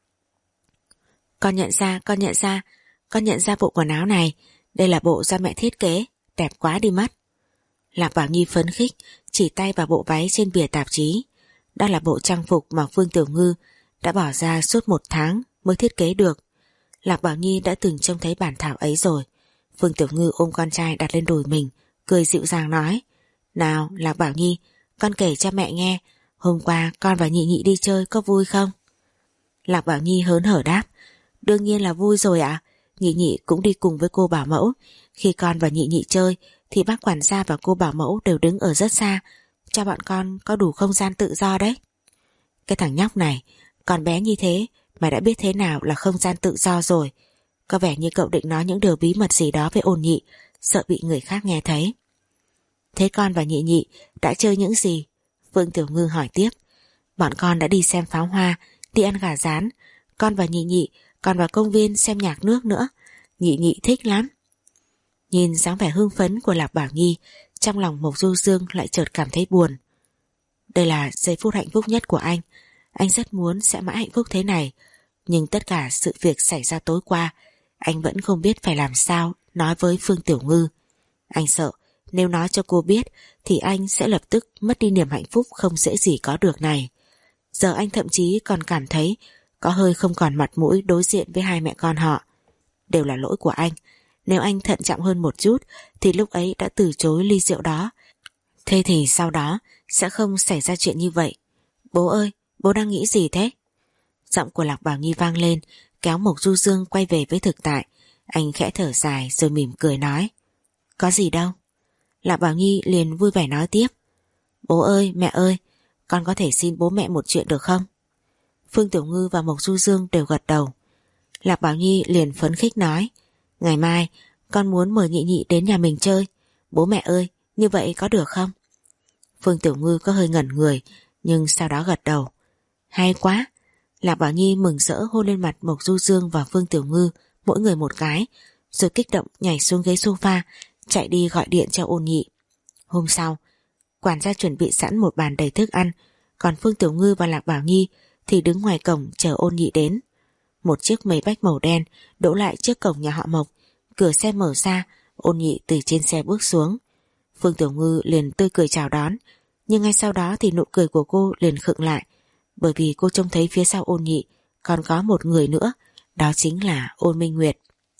Con nhận ra, con nhận ra, con nhận ra bộ quần áo này, đây là bộ do mẹ thiết kế, đẹp quá đi mất. Lạc Bảo Nhi phấn khích chỉ tay vào bộ váy trên bìa tạp chí. Đó là bộ trang phục mà Phương Tiểu Ngư đã bỏ ra suốt một tháng mới thiết kế được. Lạc Bảo Nhi đã từng trông thấy bản thảo ấy rồi. Phương Tiểu Ngư ôm con trai đặt lên đùi mình, cười dịu dàng nói. Nào Lạc Bảo Nhi, con kể cho mẹ nghe, hôm qua con và Nhị Nhị đi chơi có vui không? Lạc Bảo Nhi hớn hở đáp. Đương nhiên là vui rồi ạ. À? Nhị Nhị cũng đi cùng với cô bảo mẫu. Khi con và Nhị Nhị chơi thì bác quản gia và cô bảo mẫu đều đứng ở rất xa, cho bọn con có đủ không gian tự do đấy. Cái thằng nhóc này, còn bé như thế mày đã biết thế nào là không gian tự do rồi. Có vẻ như cậu định nói những điều bí mật gì đó với Ôn Nhị, sợ bị người khác nghe thấy. Thế con và Nhị Nhị đã chơi những gì? Phương Tiểu Ngư hỏi tiếp. Bọn con đã đi xem pháo hoa, đi ăn gà rán. Con và Nhị Nhị còn vào công viên xem nhạc nước nữa. Nhị Nhị thích lắm. Nhìn dáng vẻ hưng phấn của Lạc Bảo Nhi, trong lòng Mộc Du Dương lại chợt cảm thấy buồn. Đây là giây phút hạnh phúc nhất của anh. Anh rất muốn sẽ mãi hạnh phúc thế này. Nhưng tất cả sự việc xảy ra tối qua, anh vẫn không biết phải làm sao nói với Phương Tiểu Ngư. Anh sợ nếu nói cho cô biết thì anh sẽ lập tức mất đi niềm hạnh phúc không dễ gì có được này. Giờ anh thậm chí còn cảm thấy có hơi không còn mặt mũi đối diện với hai mẹ con họ. Đều là lỗi của anh. Nếu anh thận trọng hơn một chút thì lúc ấy đã từ chối ly rượu đó. Thế thì sau đó sẽ không xảy ra chuyện như vậy. Bố ơi, bố đang nghĩ gì thế? Giọng của Lạc Bảo Nhi vang lên, kéo Mộc Du Dương quay về với thực tại. Anh khẽ thở dài rồi mỉm cười nói. Có gì đâu. Lạc Bảo Nhi liền vui vẻ nói tiếp. Bố ơi, mẹ ơi, con có thể xin bố mẹ một chuyện được không? Phương Tiểu Ngư và Mộc Du Dương đều gật đầu. Lạc Bảo Nhi liền phấn khích nói. Ngày mai con muốn mời Nhị Nhị đến nhà mình chơi. Bố mẹ ơi, như vậy có được không? Phương Tiểu Ngư có hơi ngẩn người, nhưng sau đó gật đầu. Hay quá. Lạc Bảo Nhi mừng rỡ hôn lên mặt Mộc Du Dương và Phương Tiểu Ngư, mỗi người một cái, rồi kích động nhảy xuống ghế sofa, chạy đi gọi điện cho Ôn Nhị. Hôm sau, quản gia chuẩn bị sẵn một bàn đầy thức ăn, còn Phương Tiểu Ngư và Lạc Bảo Nhi thì đứng ngoài cổng chờ Ôn Nhị đến. Một chiếc Maybach màu đen đỗ lại trước cổng nhà họ Mộc, cửa xe mở ra, Ôn Nhị từ trên xe bước xuống. Phương Tiểu Ngư liền tươi cười chào đón, nhưng ngay sau đó thì nụ cười của cô liền khựng lại, bởi vì cô trông thấy phía sau Ôn Nhị còn có một người nữa, đó chính là Ôn Minh Nguyệt.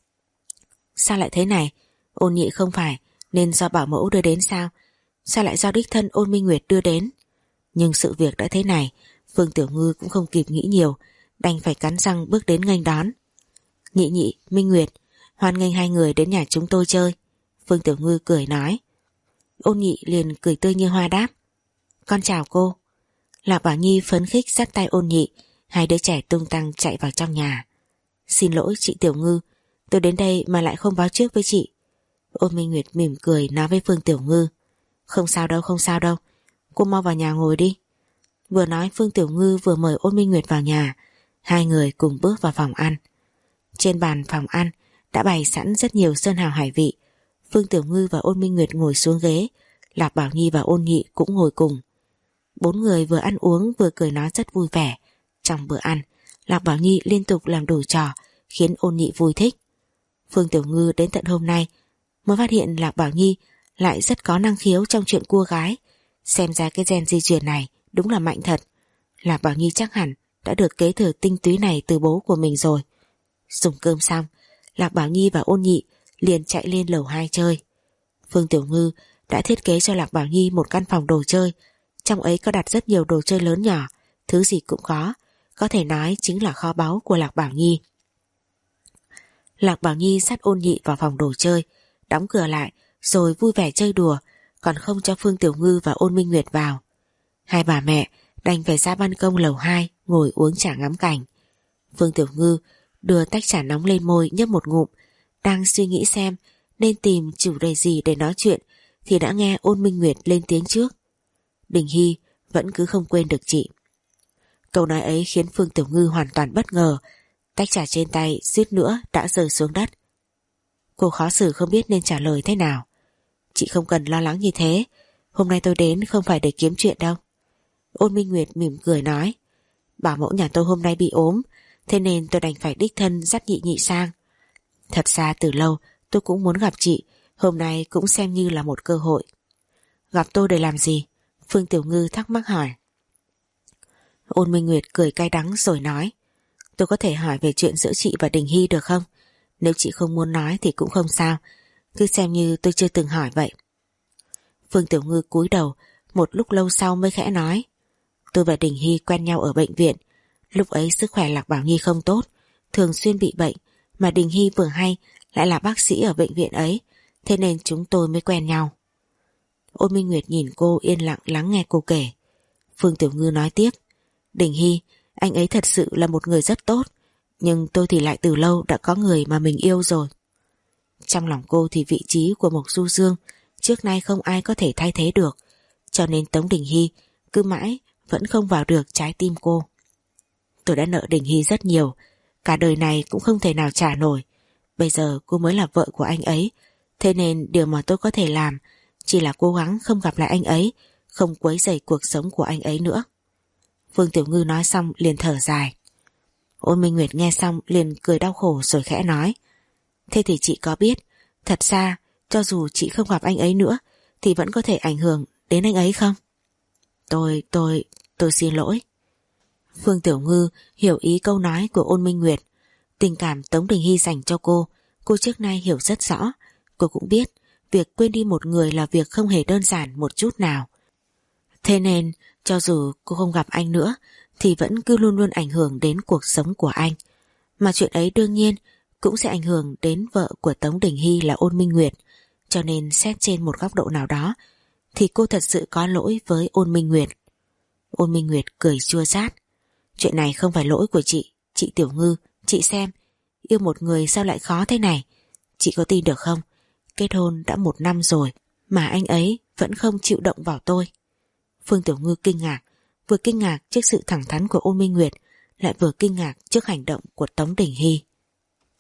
Sao lại thế này? Ôn Nhị không phải nên do bảo mẫu đưa đến sao? Sao lại do đích thân Ôn Minh Nguyệt đưa đến? Nhưng sự việc đã thế này, Phương Tiểu Ngư cũng không kịp nghĩ nhiều, đành phải cắn răng bước đến nghênh đón. Nhị Nhị, Minh Nguyệt, hoan nghênh hai người đến nhà chúng tôi chơi. Phương Tiểu Ngư cười nói. Ôn Nhị liền cười tươi như hoa đáp. Con chào cô. Lạc Bảo Nhi phấn khích dắt tay Ôn Nhị, hai đứa trẻ tung tăng chạy vào trong nhà. Xin lỗi chị Tiểu Ngư, tôi đến đây mà lại không báo trước với chị. Ôn Minh Nguyệt mỉm cười nói với Phương Tiểu Ngư. Không sao đâu, không sao đâu, cô mau vào nhà ngồi đi. Vừa nói Phương Tiểu Ngư vừa mời Ôn Minh Nguyệt vào nhà. Hai người cùng bước vào phòng ăn. Trên bàn phòng ăn đã bày sẵn rất nhiều sơn hào hải vị. Phương Tiểu Ngư và Ôn Minh Nguyệt ngồi xuống ghế, Lạc Bảo Nhi và Ôn Nhị cũng ngồi cùng. Bốn người vừa ăn uống vừa cười nói rất vui vẻ. Trong bữa ăn, Lạc Bảo Nhi liên tục làm đủ trò khiến Ôn Nhị vui thích. Phương Tiểu Ngư đến tận hôm nay mới phát hiện Lạc Bảo Nhi lại rất có năng khiếu trong chuyện cua gái. Xem ra cái gen di truyền này đúng là mạnh thật. Lạc Bảo Nhi chắc hẳn đã được kế thừa tinh túy này từ bố của mình rồi. Dùng cơm xong, Lạc Bảo Nhi và Ôn Nhị liền chạy lên lầu hai chơi. Phương Tiểu Ngư đã thiết kế cho Lạc Bảo Nhi một căn phòng đồ chơi. Trong ấy có đặt rất nhiều đồ chơi lớn nhỏ, thứ gì cũng có, có thể nói chính là kho báu của Lạc Bảo Nhi. Lạc Bảo Nhi dắt Ôn Nhị vào phòng đồ chơi, đóng cửa lại rồi vui vẻ chơi đùa, còn không cho Phương Tiểu Ngư và Ôn Minh Nguyệt vào. Hai bà mẹ đành phải ra ban công lầu hai ngồi uống trà ngắm cảnh. Phương Tiểu Ngư đưa tách trà nóng lên môi nhấp một ngụm, đang suy nghĩ xem nên tìm chủ đề gì để nói chuyện thì đã nghe Ôn Minh Nguyệt lên tiếng trước. Đình Hy vẫn cứ không quên được chị. Câu nói ấy khiến Phương Tiểu Ngư hoàn toàn bất ngờ, tách trà trên tay suýt nữa đã rơi xuống đất. Cô khó xử không biết nên trả lời thế nào. Chị không cần lo lắng như thế, hôm nay tôi đến không phải để kiếm chuyện đâu. Ôn Minh Nguyệt mỉm cười nói. Bảo mẫu nhà tôi hôm nay bị ốm, thế nên tôi đành phải đích thân dắt Nhị Nhị sang. Thật ra từ lâu tôi cũng muốn gặp chị, hôm nay cũng xem như là một cơ hội. Gặp tôi để làm gì? Phương Tiểu Ngư thắc mắc hỏi. Ôn Minh Nguyệt cười cay đắng rồi nói. Tôi có thể hỏi về chuyện giữa chị và Đình Hy được không? Nếu chị không muốn nói thì cũng không sao, cứ xem như tôi chưa từng hỏi vậy. Phương Tiểu Ngư cúi đầu, một lúc lâu sau mới khẽ nói. Tôi và Đình Hy quen nhau ở bệnh viện. Lúc ấy sức khỏe Lạc Bảo Nhi không tốt, thường xuyên bị bệnh, mà Đình Hy vừa hay lại là bác sĩ ở bệnh viện ấy, thế nên chúng tôi mới quen nhau. Ôn Minh Nguyệt nhìn cô yên lặng lắng nghe cô kể. Phương Tiểu Ngư nói tiếp. Đình Hy Anh ấy thật sự là một người rất tốt, nhưng tôi thì lại từ lâu đã có người mà mình yêu rồi. Trong lòng cô thì vị trí của Mộc Du Dương trước nay không ai có thể thay thế được, cho nên Tống Đình Hy cứ mãi vẫn không vào được trái tim cô. Tôi đã nợ Đình Hy rất nhiều, cả đời này cũng không thể nào trả nổi. Bây giờ cô mới là vợ của anh ấy, thế nên điều mà tôi có thể làm chỉ là cố gắng không gặp lại anh ấy, không quấy rầy cuộc sống của anh ấy nữa. Phương Tiểu Ngư nói xong liền thở dài. Ôn Minh Nguyệt nghe xong liền cười đau khổ rồi khẽ nói: Thế thì chị có biết, thật ra cho dù chị không gặp anh ấy nữa thì vẫn có thể ảnh hưởng đến anh ấy không? Tôi, tôi, tôi xin lỗi. Phương Tiểu Ngư hiểu ý câu nói của Ôn Minh Nguyệt. Tình cảm Tống Đình Hy dành cho cô, cô trước nay hiểu rất rõ. Cô cũng biết việc quên đi một người là việc không hề đơn giản một chút nào. Thế nên cho dù cô không gặp anh nữa thì vẫn cứ luôn luôn ảnh hưởng đến cuộc sống của anh. Mà chuyện ấy đương nhiên cũng sẽ ảnh hưởng đến vợ của Tống Đình Hy là Ôn Minh Nguyệt. Cho nên xét trên một góc độ nào đó thì cô thật sự có lỗi với Ôn Minh Nguyệt. Ôn Minh Nguyệt cười chua chát. Chuyện này không phải lỗi của chị, chị Tiểu Ngư, chị xem, yêu một người sao lại khó thế này. Chị có tin được không? Kết hôn đã một năm rồi mà anh ấy vẫn không chịu động vào tôi. Phương Tiểu Ngư kinh ngạc, vừa kinh ngạc trước sự thẳng thắn của Ôn Minh Nguyệt, lại vừa kinh ngạc trước hành động của Tống Đình Hy.